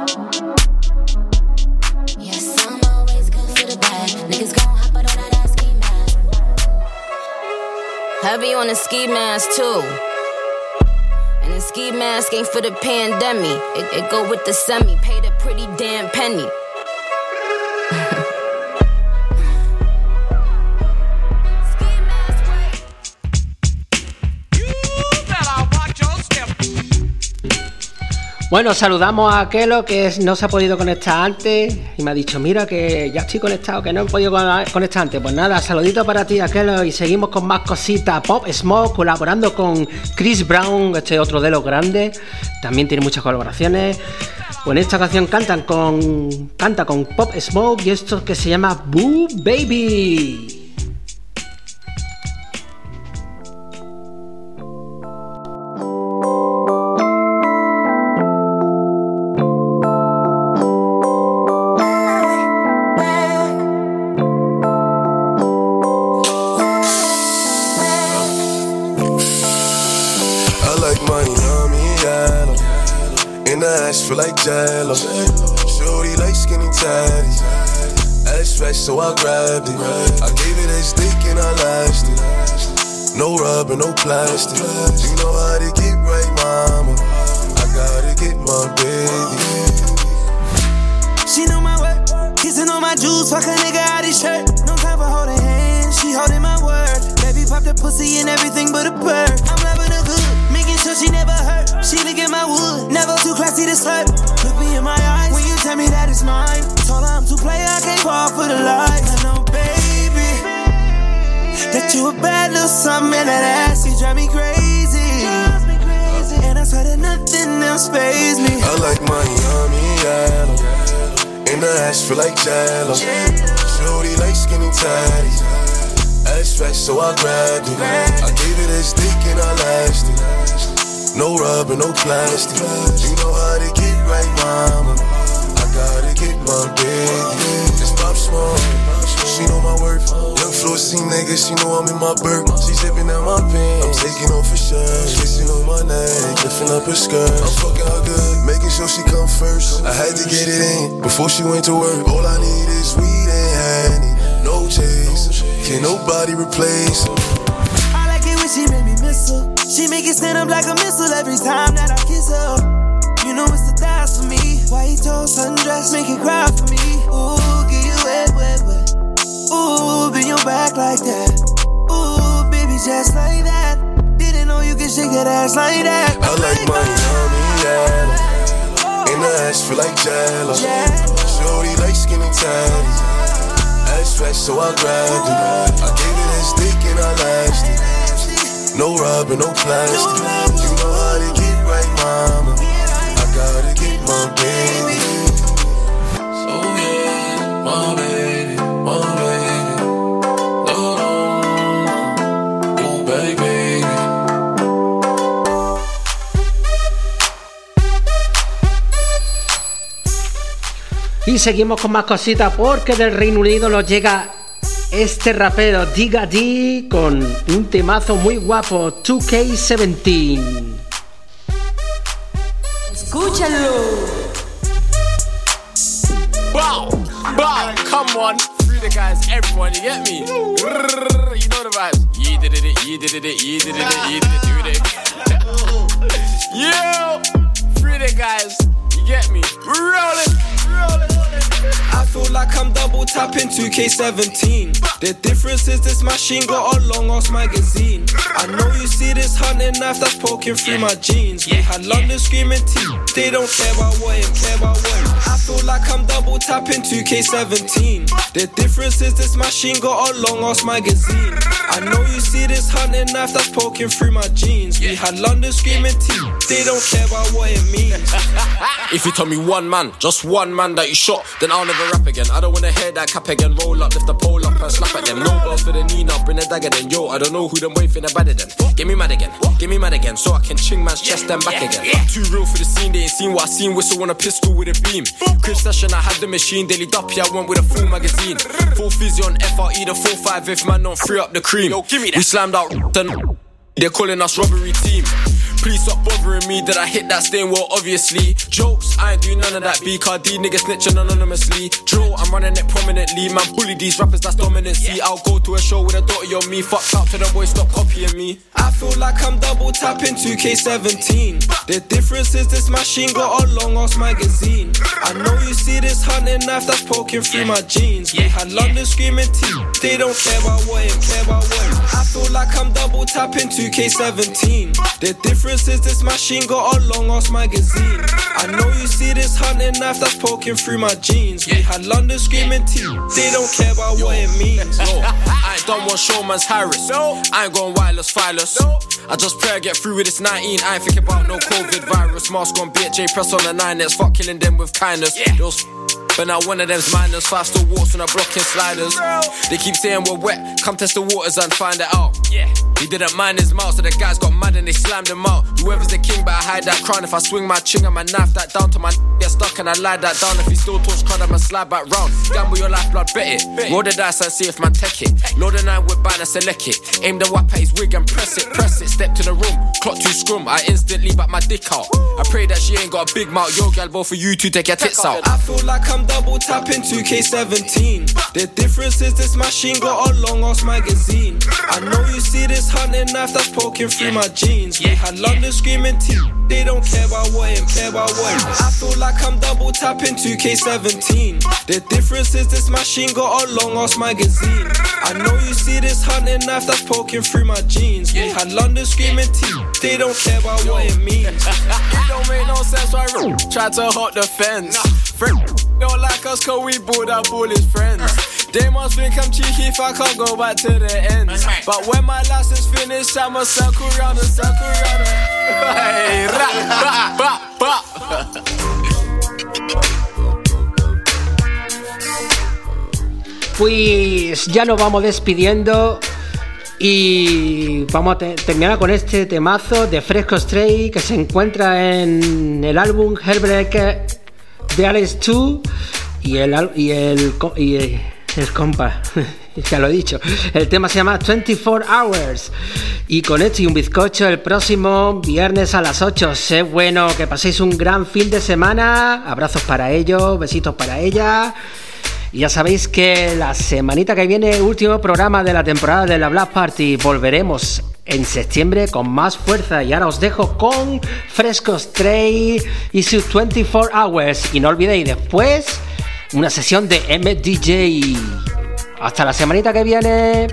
Yes, I'm always good for the bag. Niggas gon' hop out on that ass ski mask. Heavy on the ski mask too. And the ski mask ain't for the pandemic. It, it go with the semi. Paid a pretty damn penny. Bueno, saludamos a Aquelo que no se ha podido conectar antes y me ha dicho, mira que ya estoy conectado, que no he podido conectar antes. Pues nada, saludito para ti, Aquelo, y seguimos con más cositas. Pop Smoke colaborando con Chris Brown, este otro de los grandes, también tiene muchas colaboraciones. Pues en esta canción cantan con, canta con Pop Smoke y esto que se llama Boo Baby. Feel like Jello, shorty like skinny tatties. Ass fresh, so I grabbed it. I gave it a stick and I lashed it. No rubber, no plastic. You know how to get right, mama. I gotta get my baby. She know my work, kissing on my juice, fuck a nigga out his shirt. No time for holding hands, she holding my word. Baby pop the pussy and everything but a bird. I'm loving her good, making sure she never hurt. She look at my wood, never too classy to slurp. Look me in my eyes when you tell me that it's mine. Told her I'm too play, I can't fall for the lies. I know, baby, that you a bad little something and that ass, you drive me crazy. And I swear that nothing else pays me. I like my yummy yellow, and the ass feel like Jello. Shorty like skinny tatties. Ass fresh, so I grabbed it. I gave it a stick and I lashed it. No rubber, no plastic. You know how to get right, mama. I gotta get my baby. It's Pop Smoke, she know my worth. Young floor C nigga, she know I'm in my burp. She zipping out my pants, I'm taking off her shirt. Kissing on my neck, lifting up her skirt. I'm fucking her good, making sure she come first. I had to get it in before she went to work. All I need is weed and honey, no chase. Can't nobody replace her. I like it when she make me miss her. She make make it stand up like a missile every time that I kiss her. You know it's the thighs for me. White toes, sundress, make it cry for me. Ooh, get you wet, wet, wet. Ooh, bend your back like that. Ooh, baby, just like that. Didn't know you could shake that ass like that. I like my yummy yellow. And the ass feel like jello. Shorty like skinny tatties. Ass fresh, so I grabbed it. I gave it a stick and I lashed it. No rubber, no plastic. You know how to get right, mama. I gotta get my baby. So yeah, my baby, my baby. No, oh baby. Y seguimos con más cositas porque del Reino Unido nos llega este rapero Digga D con un temazo muy guapo, dos K diecisiete. Escúchalo. Bow, bow, come on, free the guys, everyone, you get me? Rrrr, you know the vibes. Yeah, did it, yeah, did it, yeah, did it, yeah, did it, do it. Yo, free the guys, you get me? We're rolling, rolling. I feel like I'm double tapping two K seventeen. The difference is this machine got a long ass magazine. I know you see this hunting knife that's poking through my jeans. We had London screaming T, they don't care about what him, care about what him. I feel like I'm double tapping two K seventeen. The difference is this machine got a long ass magazine. I know you see this hunting knife that's poking through my jeans. We had London screaming T, they don't care about what it means. If you tell me one man, just one man that you shot, then I'll never rap again. I don't wanna hear that cap again. Roll up, lift the pole up and slap at them. No balls for the knee now, bring a dagger then. Yo, I don't know who them waving the badder then. Get me mad again, get me mad again, so I can ching man's chest and back again. Too real for the scene, they ain't seen what I seen. Whistle on a pistol with a beam. Crib session, I had the machine. Daily duppy, I went with a full magazine. Full fizzy on F R E, the four five if man don't free up the cream. Yo, give me that. We slammed out and they're calling us robbery team. Please stop bothering me, did I hit that stain? Well, obviously. Jokes, I ain't do none of that. B K D niggas snitching anonymously. Drill, I'm running it prominently. Man, bully these rappers, that's dominancy. I'll go to a show with a daughter on me. Fucked up to the boys, stop copying me. I feel like I'm double tapping two K seventeen. The difference is this machine got a long ass magazine. I know you see this hunting knife that's poking through my jeans. We had London screaming T, they don't care about what him, care about what him. I feel like I'm double tapping two K seventeen. The difference is this machine got a long ass magazine. I know you see this hunting knife that's poking through my jeans. We had London screaming T, they don't care about what it means. Yo, I ain't done one show, man's Harris. No. I ain't going wireless, fileless. No. I just pray I get through with this nineteen. I ain't thinking about no COVID virus. Mask on, B H J press on the nine. Let's fuck killing them with kindness. Yeah. Those but now one of them's minors. Five still walks on a blocking sliders. They keep saying we're wet. Come test the waters and find it out. Yeah. He didn't mind his mouth, so the guys got mad and they slammed him out. Whoever's the king, better hide that crown. If I swing my ching and my knife that down to my get stuck and I lie that down. If he still talks crud, I'ma slide back round. Gamble your lifeblood, bet it. Roll the dice and see if man take it. Load the nine with banner, select it. Aim the whap at his wig and press it, press it. Step to the room, clock two scrum. I instantly back my dick out. I pray that she ain't got a big mouth. Yo, gal, both for you two take your tits out. I feel like I'm double tapping two K seventeen. The difference is this machine got a long ass magazine. I know you see this hunting knife that's poking through my jeans. We had London screaming T, they don't care about what him, care about what him. I feel like I'm double tapping two K seventeen. The difference is this machine got a long ass magazine. I know you see this hunting knife that's poking through my jeans. We had London screaming T, they don't care about what it means. It don't make no sense why I try to hot the fence. Friend don't like us cause we bought up all his friends. They must think I'm cheeky if I can't go back to the end. But when my license finished, I'ma circle round and circle round and hey, rap, bap, bap, bap. Pues ya nos vamos despidiendo y vamos a te- terminar con este temazo de Fresco Stray que se encuentra en el álbum Hellbreaker de Alex dos y el y el y el, el compa ya lo he dicho, el tema se llama veinticuatro hours y con esto y un bizcocho el próximo viernes a las ocho. Sé bueno, que paséis un gran fin de semana, abrazos para ellos, besitos para ella. Y ya sabéis que la semanita que viene, último programa de la temporada de la Black Party, volveremos en septiembre con más fuerza. Y ahora os dejo con Fresco Stray y sus veinticuatro Hours. Y no olvidéis después una sesión de M D J. Hasta la semanita que viene.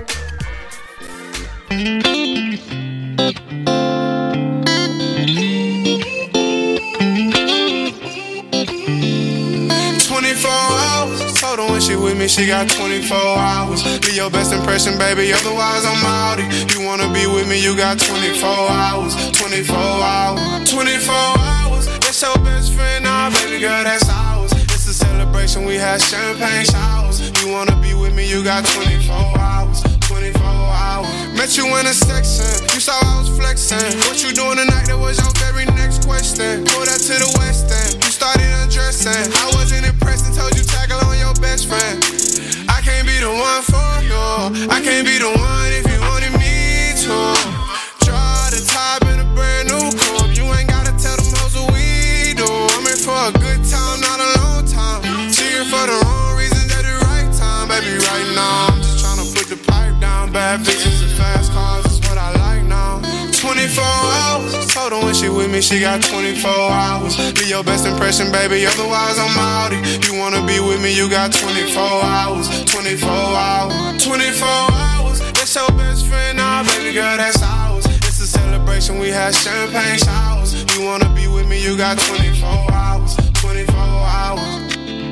twenty-four hours. Told her when she with me, she got twenty-four hours. Be your best impression, baby. Otherwise, I'm outie. You wanna be with me, you got twenty-four hours. twenty-four hours. twenty-four hours. That's your best friend, nah, baby girl, that's ours. It's a celebration, we had champagne showers. You wanna be with me, you got twenty-four hours. twenty-four hours. Met you in a section, you saw I was flexing. What you doing tonight? That was your very next question. Pulled up to the west end, you started undressing. I wasn't impressed and told you tackle on your best friend. I can't be the one for you, I can't be the one if you wanted me to. Draw the top in a brand new coupe. You ain't gotta tell them hoes what we do. I'm here for a good time, not a long time. She here for the wrong reasons at the right time. Baby, right now I'm just tryna put the pipe down. Bad bitches and fast cars is what I like now. twenty-four hours. Told her when she with me, she got twenty-four hours. Be your best impression, baby. Otherwise, I'm outie. You wanna be with me, you got twenty-four hours. twenty-four hours. twenty-four hours. That's your best friend, nah, baby girl, that's ours. It's a celebration, we had champagne showers. You wanna be with me, you got twenty-four hours. twenty-four hours.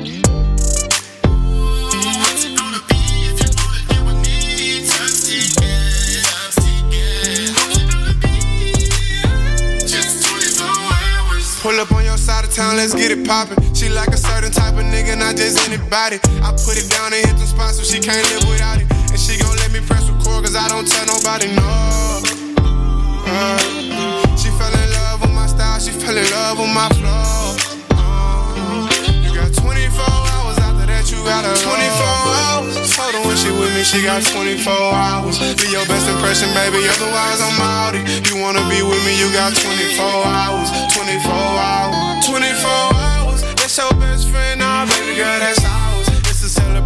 Pull up on your side of town, let's get it poppin'. She like a certain type of nigga, not just anybody. I put it down and hit the spot so she can't live without it. And she gon' let me press record cause I don't tell nobody no. Uh, she fell in love with my style, she fell in love with my flow. Uh, you got twenty-four hours, after that you got a twenty-four hours. Told her when she with me, she got twenty-four hours. Be your best impression, baby, otherwise I'm outie. You wanna be with me, you got twenty-four hours. twenty-four hours. twenty-four hours. That's your best friend, nah, baby girl, that's